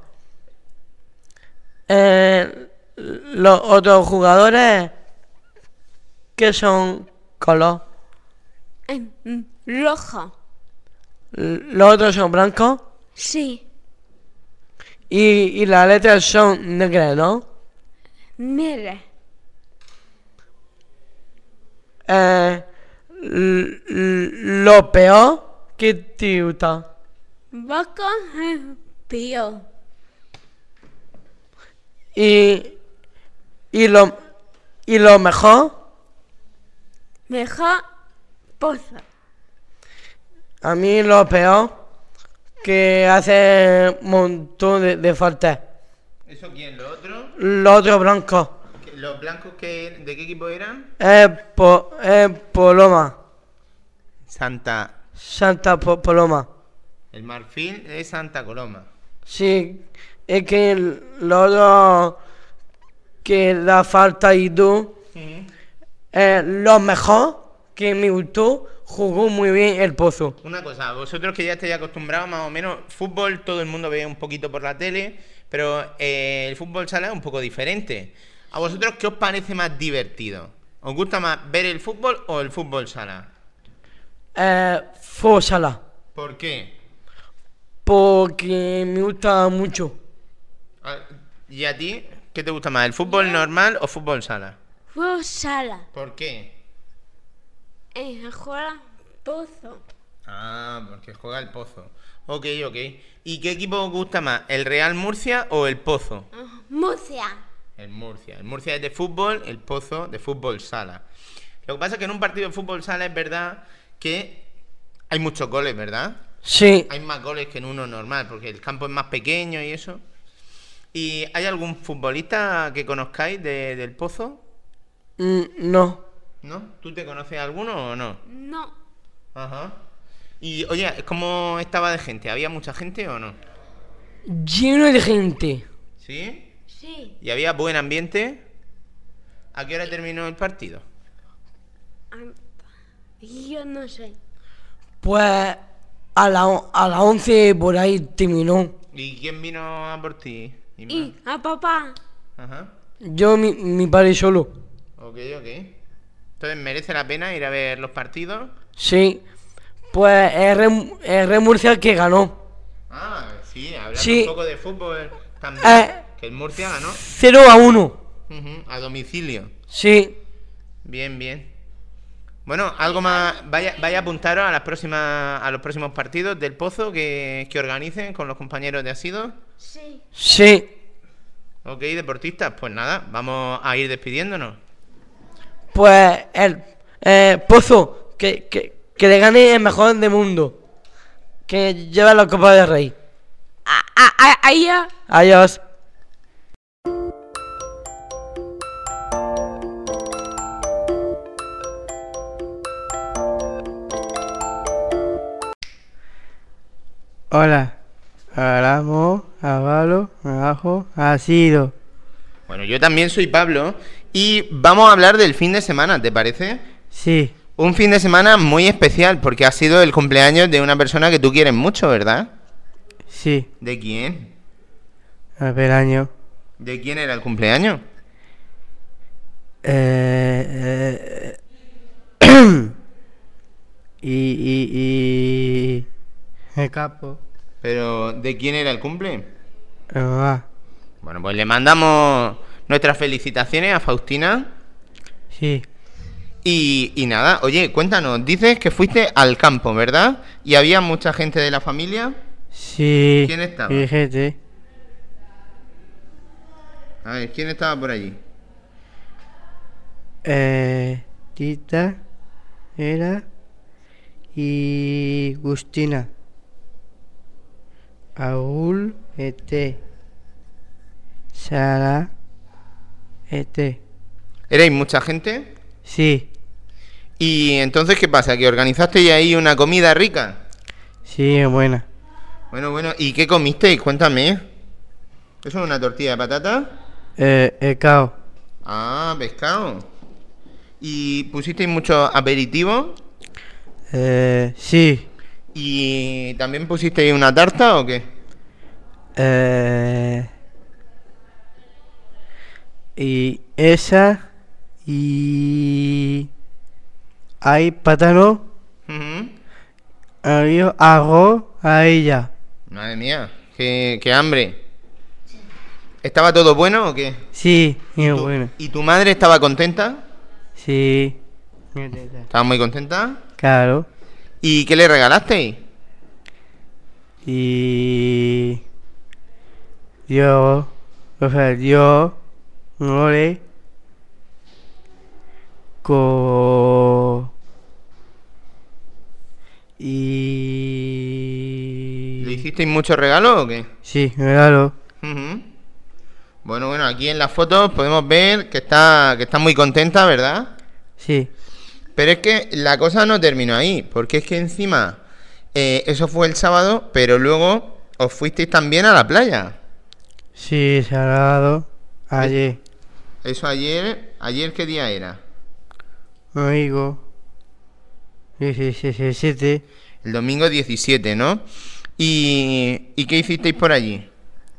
Eh, los otros jugadores, ¿qué son color? En mm, rojo. Los otros son blancos Sí. y, y las letras son negras, ¿no? Mire. Eh, l- l- lo peor que te gusta. Boca es pío. Y, y lo y lo mejor, Mejor pozo. a mí lo peor, que hace un montón de, de faltas. ¿Eso quién? ¿Lo otro? Los otros blancos. ¿Qué- ¿Los blancos que, de qué equipo eran? Es po, es Poloma. Santa. Santa Po- Poloma. El marfil es Santa Coloma. Sí, es que el- lo otro que da falta y tú, eh, lo mejor que me gustó, jugó muy bien el Pozo. Una cosa, vosotros que ya estáis acostumbrados más o menos, fútbol todo el mundo ve un poquito por la tele, pero eh, el fútbol sala es un poco diferente. ¿A vosotros qué os parece más divertido? ¿Os gusta más ver el fútbol o el fútbol sala? Eh, fue sala, ¿Por qué? porque me gusta mucho. Ah, ¿Y a ti? ¿Qué te gusta más, el fútbol normal o fútbol sala? Fue sala. ¿Por qué? En juega pozo. Ah, porque juega el Pozo. Ok, ok. ¿Y qué equipo os gusta más, el Real Murcia o el Pozo? Murcia. El Murcia. El Murcia es de fútbol, el Pozo de fútbol sala. Lo que pasa es que en un partido de fútbol sala es verdad que hay muchos goles, ¿verdad? Sí. Hay más goles que en uno normal, porque el campo es más pequeño y eso. ¿Y hay algún futbolista que conozcáis de- del Pozo? Mm, no. ¿No? ¿Tú te conoces alguno o no? No. Ajá. Y oye, ¿cómo estaba de gente? ¿Había mucha gente o no? Lleno de gente. ¿Sí? Sí. ¿Y había buen ambiente? ¿A qué hora terminó el partido? Yo no sé. Pues a la, o- a las once por ahí terminó. ¿Y quién vino a por ti? Inma? Y a papá. Ajá. Yo, mi, mi padre solo. Ok, ok. Entonces, ¿merece la pena ir a ver los partidos? Sí. Pues es Re- es Re Murcia que ganó. Ah, sí, hablando Sí. un poco de fútbol también. Eh. Que el Murcia ganó. cero a uno. Ujú, a domicilio. Sí. Bien, bien. Bueno, algo más. Vaya, vaya a apuntaros a las próximas, a los próximos partidos del Pozo que, que organicen con los compañeros de Asido. Sí. Sí. Ok, deportistas, pues nada, vamos a ir despidiéndonos. Pues el eh, Pozo, que, que, que le gane el mejor del mundo. Que lleva la Copa del Rey. Ahí ya. Adiós. Hola. Hablamos, avalo, abajo, ha sido. Bueno, yo también soy Pablo y vamos a hablar del fin de semana, ¿te parece? Sí. Un fin de semana muy especial porque ha sido el cumpleaños de una persona que tú quieres mucho, ¿verdad? Sí. ¿De quién? A ver, año. ¿De quién era el cumpleaños? Eh, eh, y, y, y... El capo. Pero, ¿de quién era el cumple? Ah, Bueno, pues le mandamos nuestras felicitaciones a Faustina. sí. Y, y nada, oye, cuéntanos, dices que fuiste al campo, ¿verdad? ¿Y había mucha gente de la familia? Sí. ¿Quién estaba? Y gente. A ver, ¿quién estaba por allí? Eh, Tita era y Agustina. Aul, este. Sara, este. ¿Erais mucha gente? Sí, ¿Y entonces qué pasa? ¿Que organizasteis ahí una comida rica? sí, es buena. Bueno, bueno, ¿y qué comisteis? Cuéntame. ¿Eso es una tortilla de patata? Eh, el cao. Ah, pescado. ¿Y pusisteis muchos aperitivos? Eh, sí. ¿Y también pusisteis una tarta o qué? Eh, y esa y hay plátano, Ujú. hay arroz a ella. Madre mía, qué, qué hambre. ¿Estaba todo bueno o qué? Sí, es ¿Tu- bueno. ¿Y tu madre estaba contenta? Sí, ¿Estaba muy contenta? claro. ¿Y qué le regalasteis? Y yo, o sea, yo no le co y ¿Le hicisteis muchos regalos o qué? sí, regalo. Ujú. Bueno, bueno, aquí en las fotos podemos ver que está, que está muy contenta, ¿verdad? Sí, Pero es que la cosa no terminó ahí, porque es que encima, eh, eso fue el sábado, pero luego os fuisteis también a la playa. sí, salado. Ayer, Eso ayer, ¿ayer qué día era? amigo. Sí, sí, sí, sí, siete. El domingo diecisiete, ¿no? ¿Y, ¿y qué hicisteis por allí?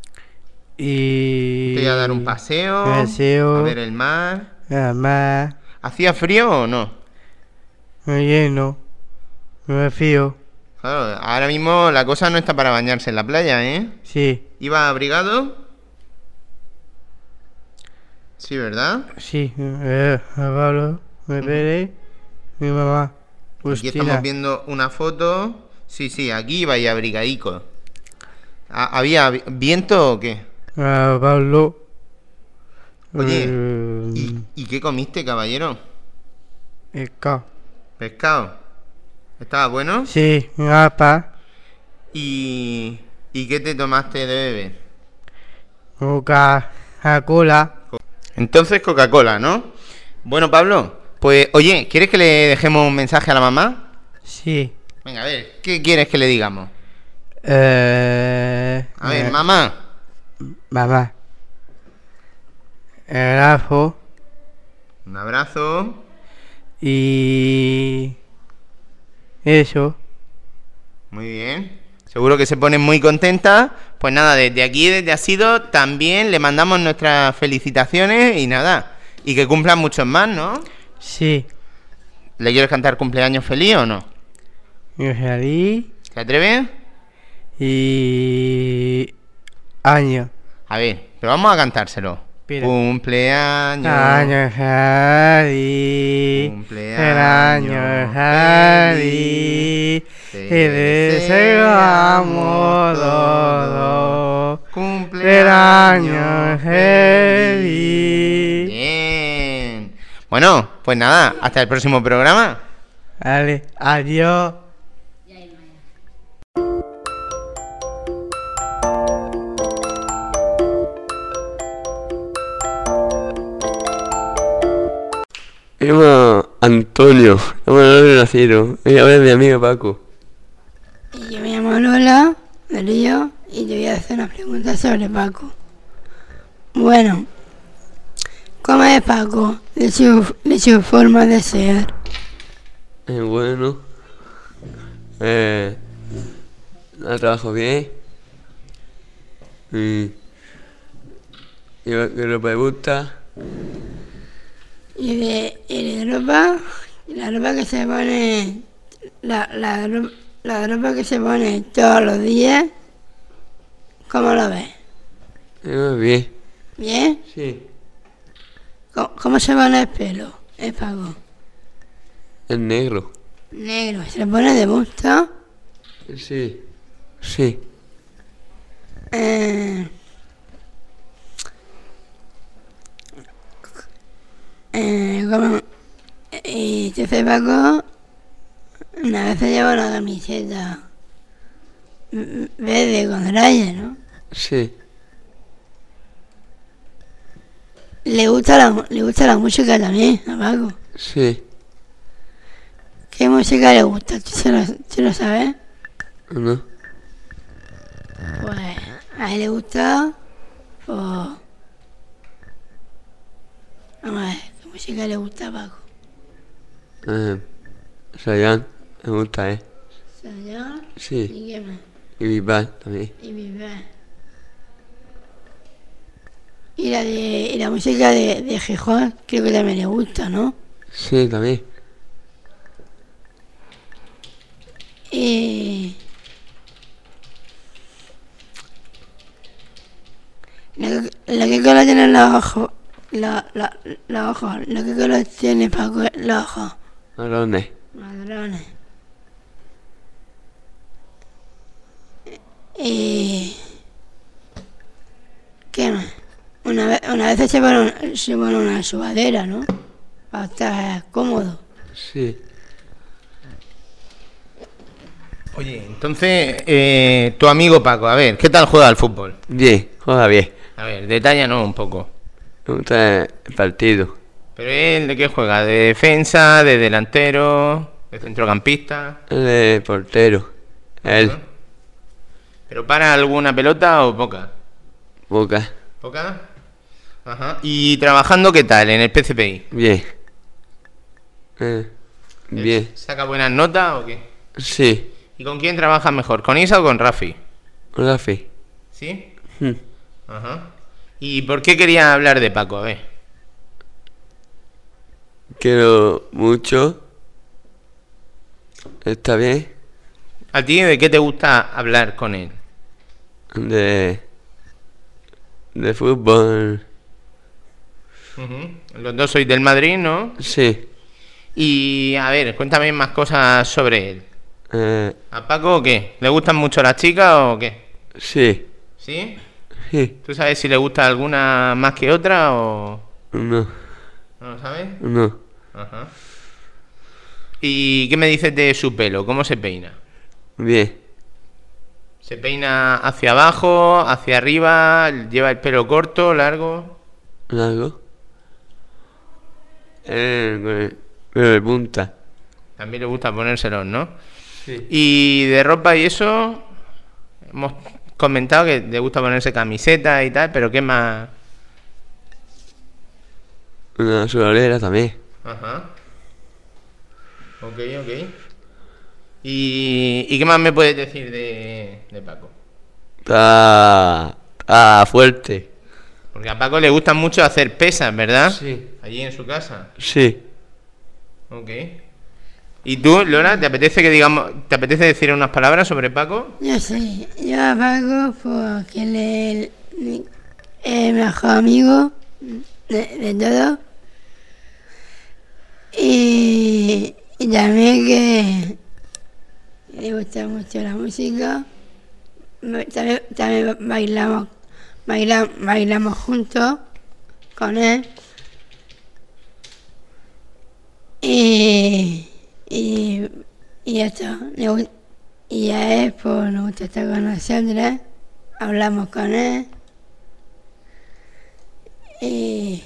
Y ¿Te iba a dar un paseo? Paseo. ¿A ver el mar? Nada más. ¿Hacía frío o no? Ayer no. Me fío. Claro, ahora mismo la cosa no está para bañarse en la playa, ¿eh? Sí, ¿Iba abrigado? Sí, ¿verdad? sí. Eh, Pablo, me pere, mi mamá. Aquí estamos Agustina. viendo una foto. Sí, sí, aquí iba ya abrigadico. ¿Ha- ¿Había vi- viento o qué? Ah, Pablo. Oye, Eh, ¿y, y qué comiste, caballero? el ca- ¿Pescado? ¿Estaba bueno? Sí, gapa. ¿Y, ¿y qué te tomaste de beber? Coca-Cola. Entonces Coca-Cola, ¿no? Bueno, Pablo, pues oye, ¿quieres que le dejemos un mensaje a la mamá? Sí. Venga, a ver, ¿qué quieres que le digamos? Eh, A ver, eh, mamá. Mamá. El ajo Un abrazo. y eso. Muy bien. Seguro que se pone muy contenta. Pues nada, desde aquí, desde Asido, también le mandamos nuestras felicitaciones y nada. Y que cumplan muchos más, ¿no? Sí. ¿Le quieres cantar cumpleaños feliz o no? Yo salí ¿Te atreves? y año. A ver, pero vamos a cantárselo. Mira. Cumpleaños. Año salí. Cumpleaños Año salí. Te Te deseamos todo. Cumpleaños feliz. Bien. Bueno, pues nada, hasta el próximo programa. Vale, adiós. Me llamo Antonio, me llamo Lola Naciro, y ahora es mi amigo Paco. Y yo me llamo Lola, de Río, y te voy a hacer una pregunta sobre Paco. Bueno, ¿cómo es Paco de su, de su forma de ser? Es bueno, eh, no trabajo bien, Y, y lo que ropa me gusta. Y de, y de ropa, la ropa que se pone, la, la, ro- la ropa que se pone todos los días, ¿cómo lo ves? Eh, bien. ¿Bien? Sí. ¿Cómo, cómo se pone el pelo? El Paco. Es negro. Negro, se le pone de busto. Sí. Sí. Eh, eh, como, y entonces Paco una vez se lleva una camiseta v- verde con rayas, ¿no? Sí. Le gusta la, mu- le gusta la música también a Paco. Sí. ¿Qué música le gusta? ¿Tú se lo, se lo sabes? ¿No? Pues a él le gusta, pues... Vamos a ver, ¿qué música le gusta a Paco? Eh, Chayanne, me gusta, ¿eh? Señor. Sí. ¿Y qué más? Y Bisbal también. Y Bisbal. Y la, de, y la música de, de Gijón, creo que también le gusta, ¿no? Sí, también. Y... ¿La, la qué color tienen los ojos? La, la, los ojos. ¿La qué color tiene Paco los ojos? Marrones. Madrones. Y... ¿Qué más? Una vez, una vez se pone, un- se pone una sudadera, ¿no? Para estar cómodo. Sí. Oye, entonces, eh, tu amigo Paco, a ver, ¿qué tal juega al fútbol? Bien, juega bien. A ver, detállanos un poco. Me gusta el partido. ¿Pero él de qué juega? ¿De defensa, de delantero, de centrocampista? El de portero. Él. ¿Pero para alguna pelota o poca? Boca. ¿Poca? Ajá. ¿Y trabajando qué tal en el P C P I? Bien. Eh, bien. ¿Saca buenas notas o qué? Sí. ¿Y con quién trabajas mejor? ¿Con Isa o con Rafi? Rafi. ¿Sí? Hmm. Ajá. ¿Y por qué quería hablar de Paco? A ver. Quiero mucho. Está bien. ¿A ti de qué te gusta hablar con él? De. De fútbol. Ujú. Los dos sois del Madrid, ¿no? Sí. Y a ver, cuéntame más cosas sobre él. Eh, ¿A Paco o qué? ¿Le gustan mucho las chicas o qué? sí. ¿Sí? Sí. ¿Tú sabes si le gusta alguna más que otra o...? No. ¿No lo sabes? No. Ajá. ¿Y qué me dices de su pelo? ¿Cómo se peina? Bien. ¿Se peina hacia abajo, hacia arriba? ¿Lleva el pelo corto, largo? ¿Largo? Eh, con el pelo de punta. También le gusta ponérselos, ¿no? Sí. Y de ropa y eso, hemos comentado que le gusta ponerse camiseta y tal, pero ¿qué más? Una sudadera también. Ajá. Ok, ok. ¿Y, y qué más me puedes decir de, de Paco? Está. Está fuerte. Porque a Paco le gusta mucho hacer pesas, ¿verdad? Sí. Allí en su casa. Sí. Ok. ¿Y tú, Lola, te apetece que digamos, te apetece decir unas palabras sobre Paco? Yo sí, yo a Paco porque él es el, el mejor amigo de, de todos. Y, y también que le gusta mucho la música. Me- También, también bailamos, baila- bailamos juntos con él. Y, y, y esto, le gu- y a él pues nos gusta estar con nosotros, hablamos con él. Y,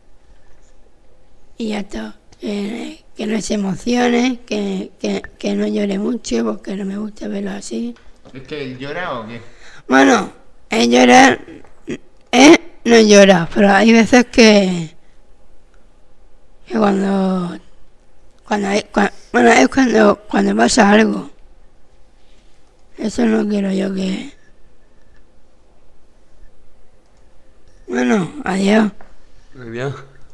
y esto, que, que no se emocione, que, que, que no llore mucho porque no me gusta verlo así. ¿Es que él llora o qué? Bueno, él llora, él no llora, pero hay veces que, que cuando, cuando, hay- cua- bueno, es cuando, cuando pasa algo. Eso no quiero yo que, Bueno, adiós. Adiós.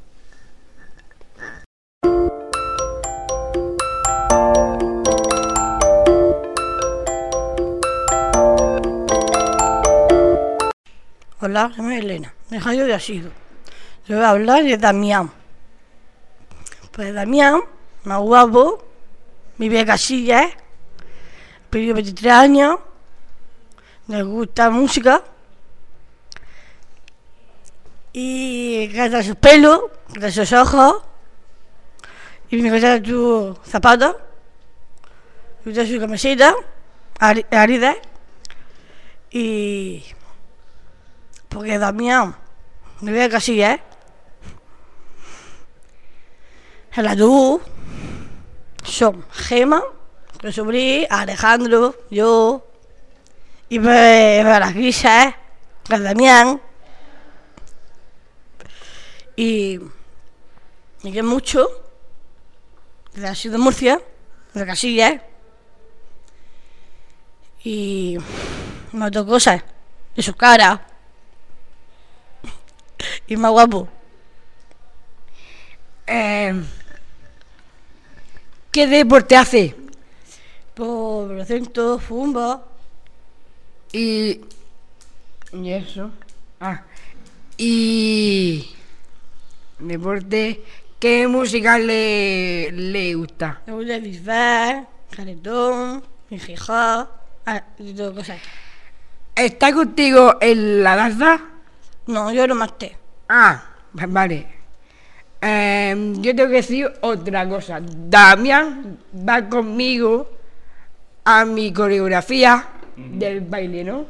Hola, soy Elena, de Radio de Asido. Yo voy a hablar de Damián. Pues Damián, más guapo, vive en Casillas, tiene veintitrés años, le gusta música y canta sus pelos, canta sus ojos y me gusta sus zapatos, me gusta su camiseta, Arides y... porque Damián vive en Casillas, el autobús son Gema, Jesubrí, Alejandro, yo, y pues las guisas, el Damián, y me quedé mucho, de la ciudad de Murcia, de Casillas, y me otras cosas, de su cara. Y más guapo. Eh, ¿Qué deporte hace? Por centro, fumba. Y... ¿Y eso? Ah. Y... Deporte... ¿Qué música le, le gusta? Me gusta el bisbal, caretón, el jijá, ah, y todo cosas. ¿Está contigo en la danza? No, yo lo maté. Ah, vale. Eh, yo tengo que decir otra cosa. Damián va conmigo a mi coreografía uh-huh. del baile, ¿no?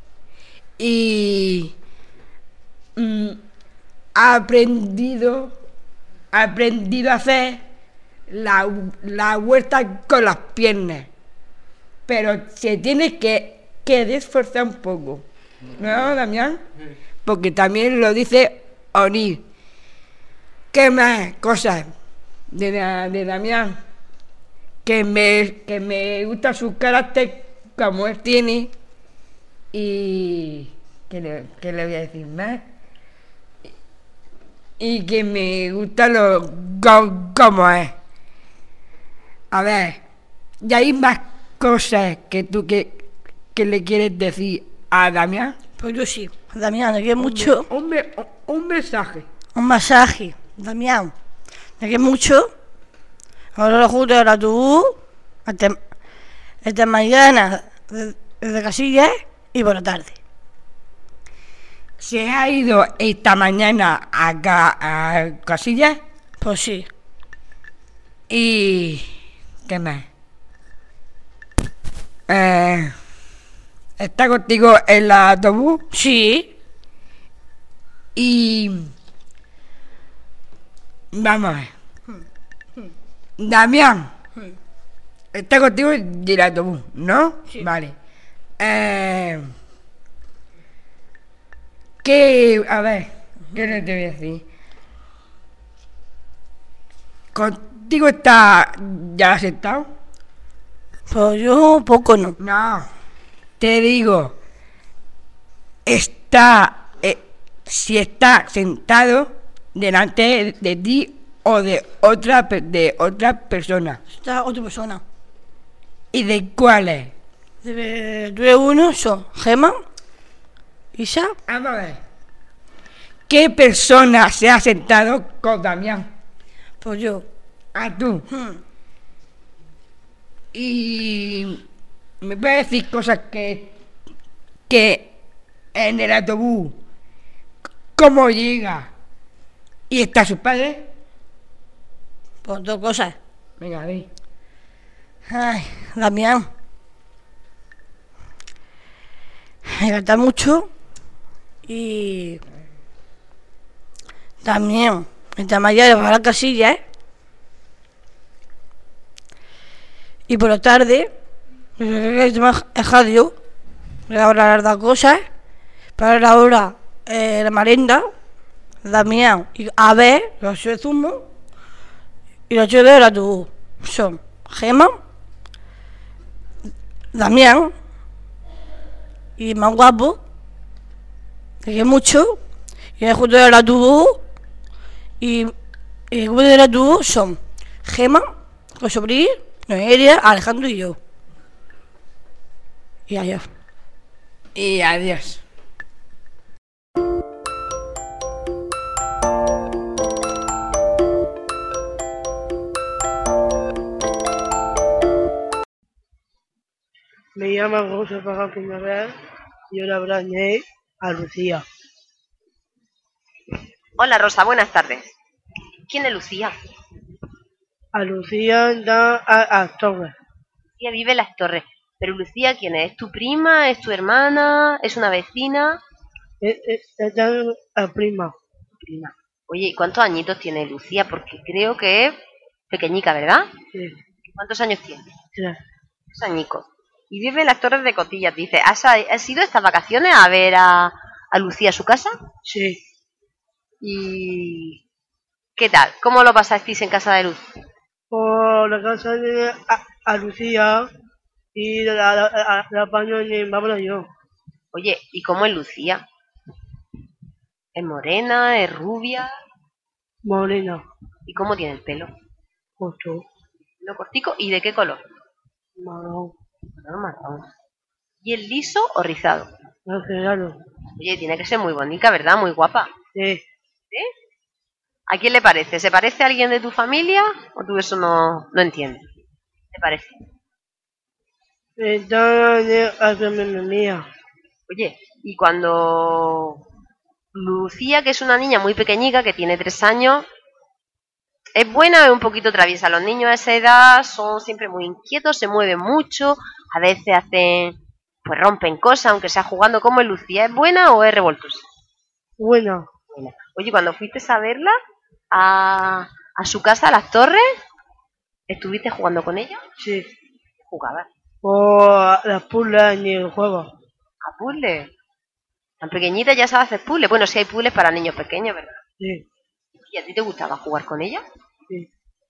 Y mm, ha aprendido, ha aprendido a hacer la, la vuelta con las piernas. Pero se tiene que, que esforzar un poco. ¿No, Damián? Porque también lo dice Oni. ¿Qué más cosas de, de Damián? Que me, que me gusta su carácter como él tiene. Y... ¿Qué le, qué le voy a decir más? Y que me gusta lo como es. A ver, ¿y hay más cosas que tú que, que le quieres decir a Damián? Pues yo sí, Damián, le quiero mucho. Un, un, un mensaje. Un masaje, Damián. Le quiero mucho. Ahora lo juro al autobús. Hasta, hasta mañana desde Casillas y por la tarde. ¿Se ha ido esta mañana acá a Casillas? Pues sí. ¿Y qué más? Eh... ¿Está contigo en el autobús? Sí. Y... Vamos a ver. Damián. ¿Está contigo en el autobús? ¿No? Sí. Vale. Eh... ¿Qué? A ver, ¿qué no te voy a decir? ¿Contigo está ya sentado? Pues yo poco no. No. Te digo, está, eh, si está sentado delante de, de ti o de otra de otra persona. Está otra persona. ¿Y de cuáles? De, de uno son Gema, Isa. Vamos a ver. ¿Qué persona se ha sentado con Damián? Pues yo. ¿A tú? Hmm. Y... ¿me puedes decir cosas que, que en el autobús, cómo llega y está su padre? Pues dos cosas. Venga, a ver. Ay, Damián. Me encanta mucho y también esta mañana para la casilla, ¿eh? Y por la tarde el radio, voy a hablar de cosas, para la hora eh, la merenda, Damián y a ver, los ocho de zumo y los ocho de la tu son Gema, Damián y más guapo, que quiero mucho, Y el junto de la tubo. Y, y el grupo de la tubo son Gema, José Brí, Noelia, Alejandro y yo. Y adiós. Y adiós. Me llamo José Paga Primavera y yo le hablé a Lucía. Hola Rosa, buenas tardes. ¿Quién es Lucía? A Lucía da a, a Torres. Lucía vive en Las Torres. Pero Lucía, ¿quién es? ¿Es tu prima? ¿Es tu hermana? ¿Es una vecina? Es, es, es la prima. Prima. Oye, ¿y cuántos añitos tiene Lucía? Porque creo que es pequeñica, ¿verdad? Sí. ¿Cuántos años tiene? Tres. Tres añicos. Y vive en Las Torres de Cotillas, dice. ¿Has, has ido estas vacaciones a ver a, a Lucía a su casa? Sí. ¿Y qué tal? ¿Cómo lo pasasteis en casa de Luz? Por la casa de a, a Lucía y la, la, la, la baño de Bárbara y yo. Oye, ¿y cómo es Lucía? ¿Es morena? ¿Es rubia? Morena. ¿Y cómo tiene el pelo? Corto. ¿Pelo cortico? ¿Y de qué color? Marrón. Marrón, marrón. ¿Y el liso o rizado? Claro. Oye, tiene que ser muy bonita, ¿verdad? Muy guapa. Sí. ¿Sí? ¿A quién le parece? ¿Se parece a alguien de tu familia? ¿O tú eso no, no entiendes? ¿Te parece? Está a mi mía. Oye, y cuando Lucía, que es una niña muy pequeñica, que tiene tres años, ¿es buena o es un poquito traviesa? Los niños a esa edad son siempre muy inquietos, se mueven mucho, a veces hacen, pues rompen cosas, aunque sea jugando. ¿Cómo es Lucía? ¿Es buena o es revoltosa? Buena. Buena. Oye, cuando fuiste a verla a, a su casa, a Las Torres, ¿estuviste jugando con ella? Sí. ¿Qué jugabas? O las puzzles en el juego. ¿A puzzles? Tan pequeñita ya sabes hacer puzzles. Bueno, sí hay puzzles para niños pequeños, ¿verdad? Sí. ¿Y a ti te gustaba jugar con ella? Sí.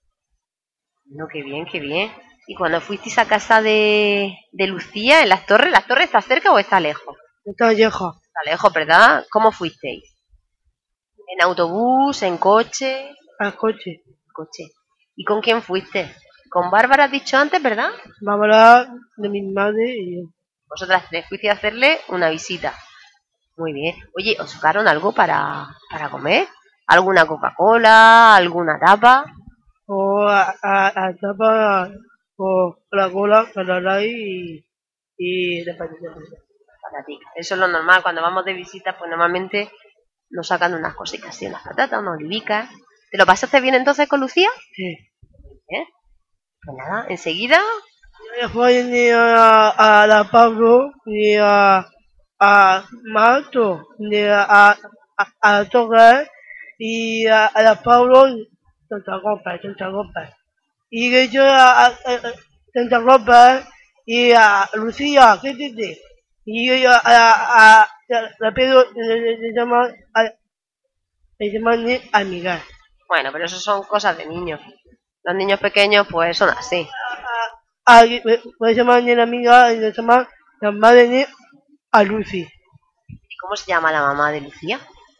No, qué bien, qué bien. ¿Y cuando fuisteis a casa de, de Lucía en Las Torres, ¿Las Torres está cerca o está lejos? Está lejos. Está lejos, ¿verdad? ¿Cómo fuisteis? ¿En autobús? ¿En coche? Al coche. Coche. ¿Y con quién fuiste? ¿Con Bárbara has dicho antes, verdad? Bárbara, de mi madre y yo. Vosotras tres fuisteis a hacerle una visita. Muy bien. Oye, ¿os sacaron algo para, para comer? ¿Alguna Coca-Cola? ¿Alguna tapa? O a, a, a tapa, o la cola, para y, y de patita. Para ti. Eso es lo normal. Cuando vamos de visita, pues normalmente nos sacan unas cositas así, unas patatas, unas olivicas. ¿Te lo pasaste bien entonces con Lucía? Sí. ¿Eh? Pues nada, enseguida. Yo fui ni a, a la Pablo, ni a, a Mato, ni a, a, a Torres, y a, a la Pablo, Santa Ropa, Santa Ropa. Y yo a, a, a Santa Ropa, y a Lucía, ¿qué dices? Y yo a, a, a la Pedro, le llama a, le llaman amiga. Bueno, pero eso son cosas de niños. Los niños pequeños, pues, son así. A, me llaman la amiga, y le llaman la madre de a Lucy. ¿Y cómo se llama la mamá de Lucía?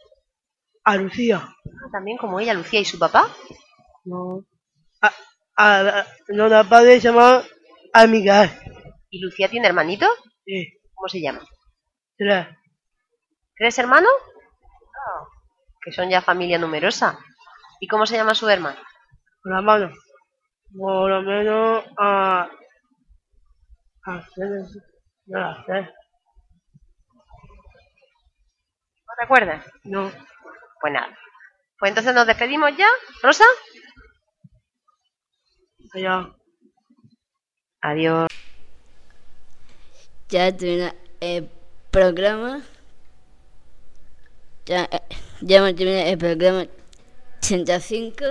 A Lucía. Ah, también como ella, Lucía, ¿y su papá? No. A, a, a no, la padre se llama amiga. ¿Y Lucía tiene hermanitos? Sí. ¿Cómo se llama? Tres. ¿Tres hermanos? Oh, que son ya familia numerosa. ¿Y cómo se llama su hermano? Con la mano. Por lo menos a... a tres. No la sé. ¿No te acuerdas? No. Pues nada. Pues entonces nos despedimos ya, Rosa. Adiós. Adiós. Ya termina el programa. Ya, ya hemos terminado el programa ochenta y cinco.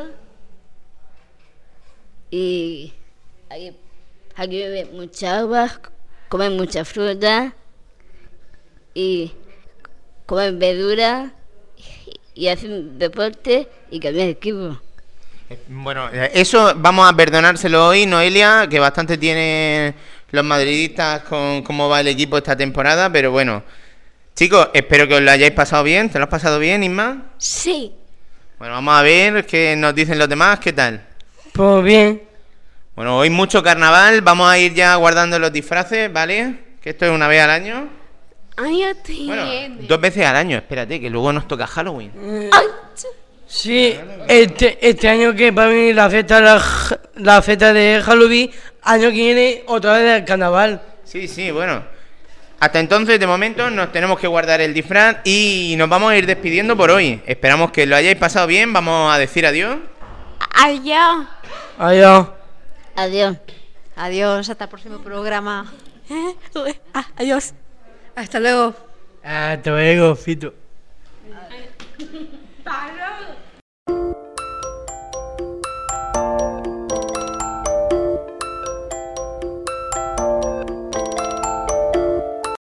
Y aquí, aquí beben mucha agua, comen mucha fruta y comen verdura y, y hacen deporte y cambian de equipo. Bueno, eso vamos a perdonárselo hoy, Noelia, que bastante tienen los madridistas con cómo va el equipo esta temporada, pero bueno, Chicos, espero que os lo hayáis pasado bien. ¿Te lo has pasado bien, Isma? Sí. Bueno, vamos a ver qué nos dicen los demás. ¿Qué tal? Pues bien. Bueno, hoy mucho carnaval. Vamos a ir ya guardando los disfraces, ¿vale? Que esto es una vez al año. Ay, ya te Bueno, dos veces al año. Espérate, que luego nos toca Halloween. Ay, Sí, este, este año que para mí la fiesta, la, la fiesta de Halloween, año que viene otra vez el carnaval. Sí, sí, bueno. Hasta entonces, de momento, nos tenemos que guardar el disfraz y nos vamos a ir despidiendo por hoy. Esperamos que lo hayáis pasado bien. Vamos a decir adiós. Adiós. Adiós. Adiós. Adiós, hasta el próximo programa. Eh, ah, adiós. Hasta luego. Hasta luego, Fito. Adiós.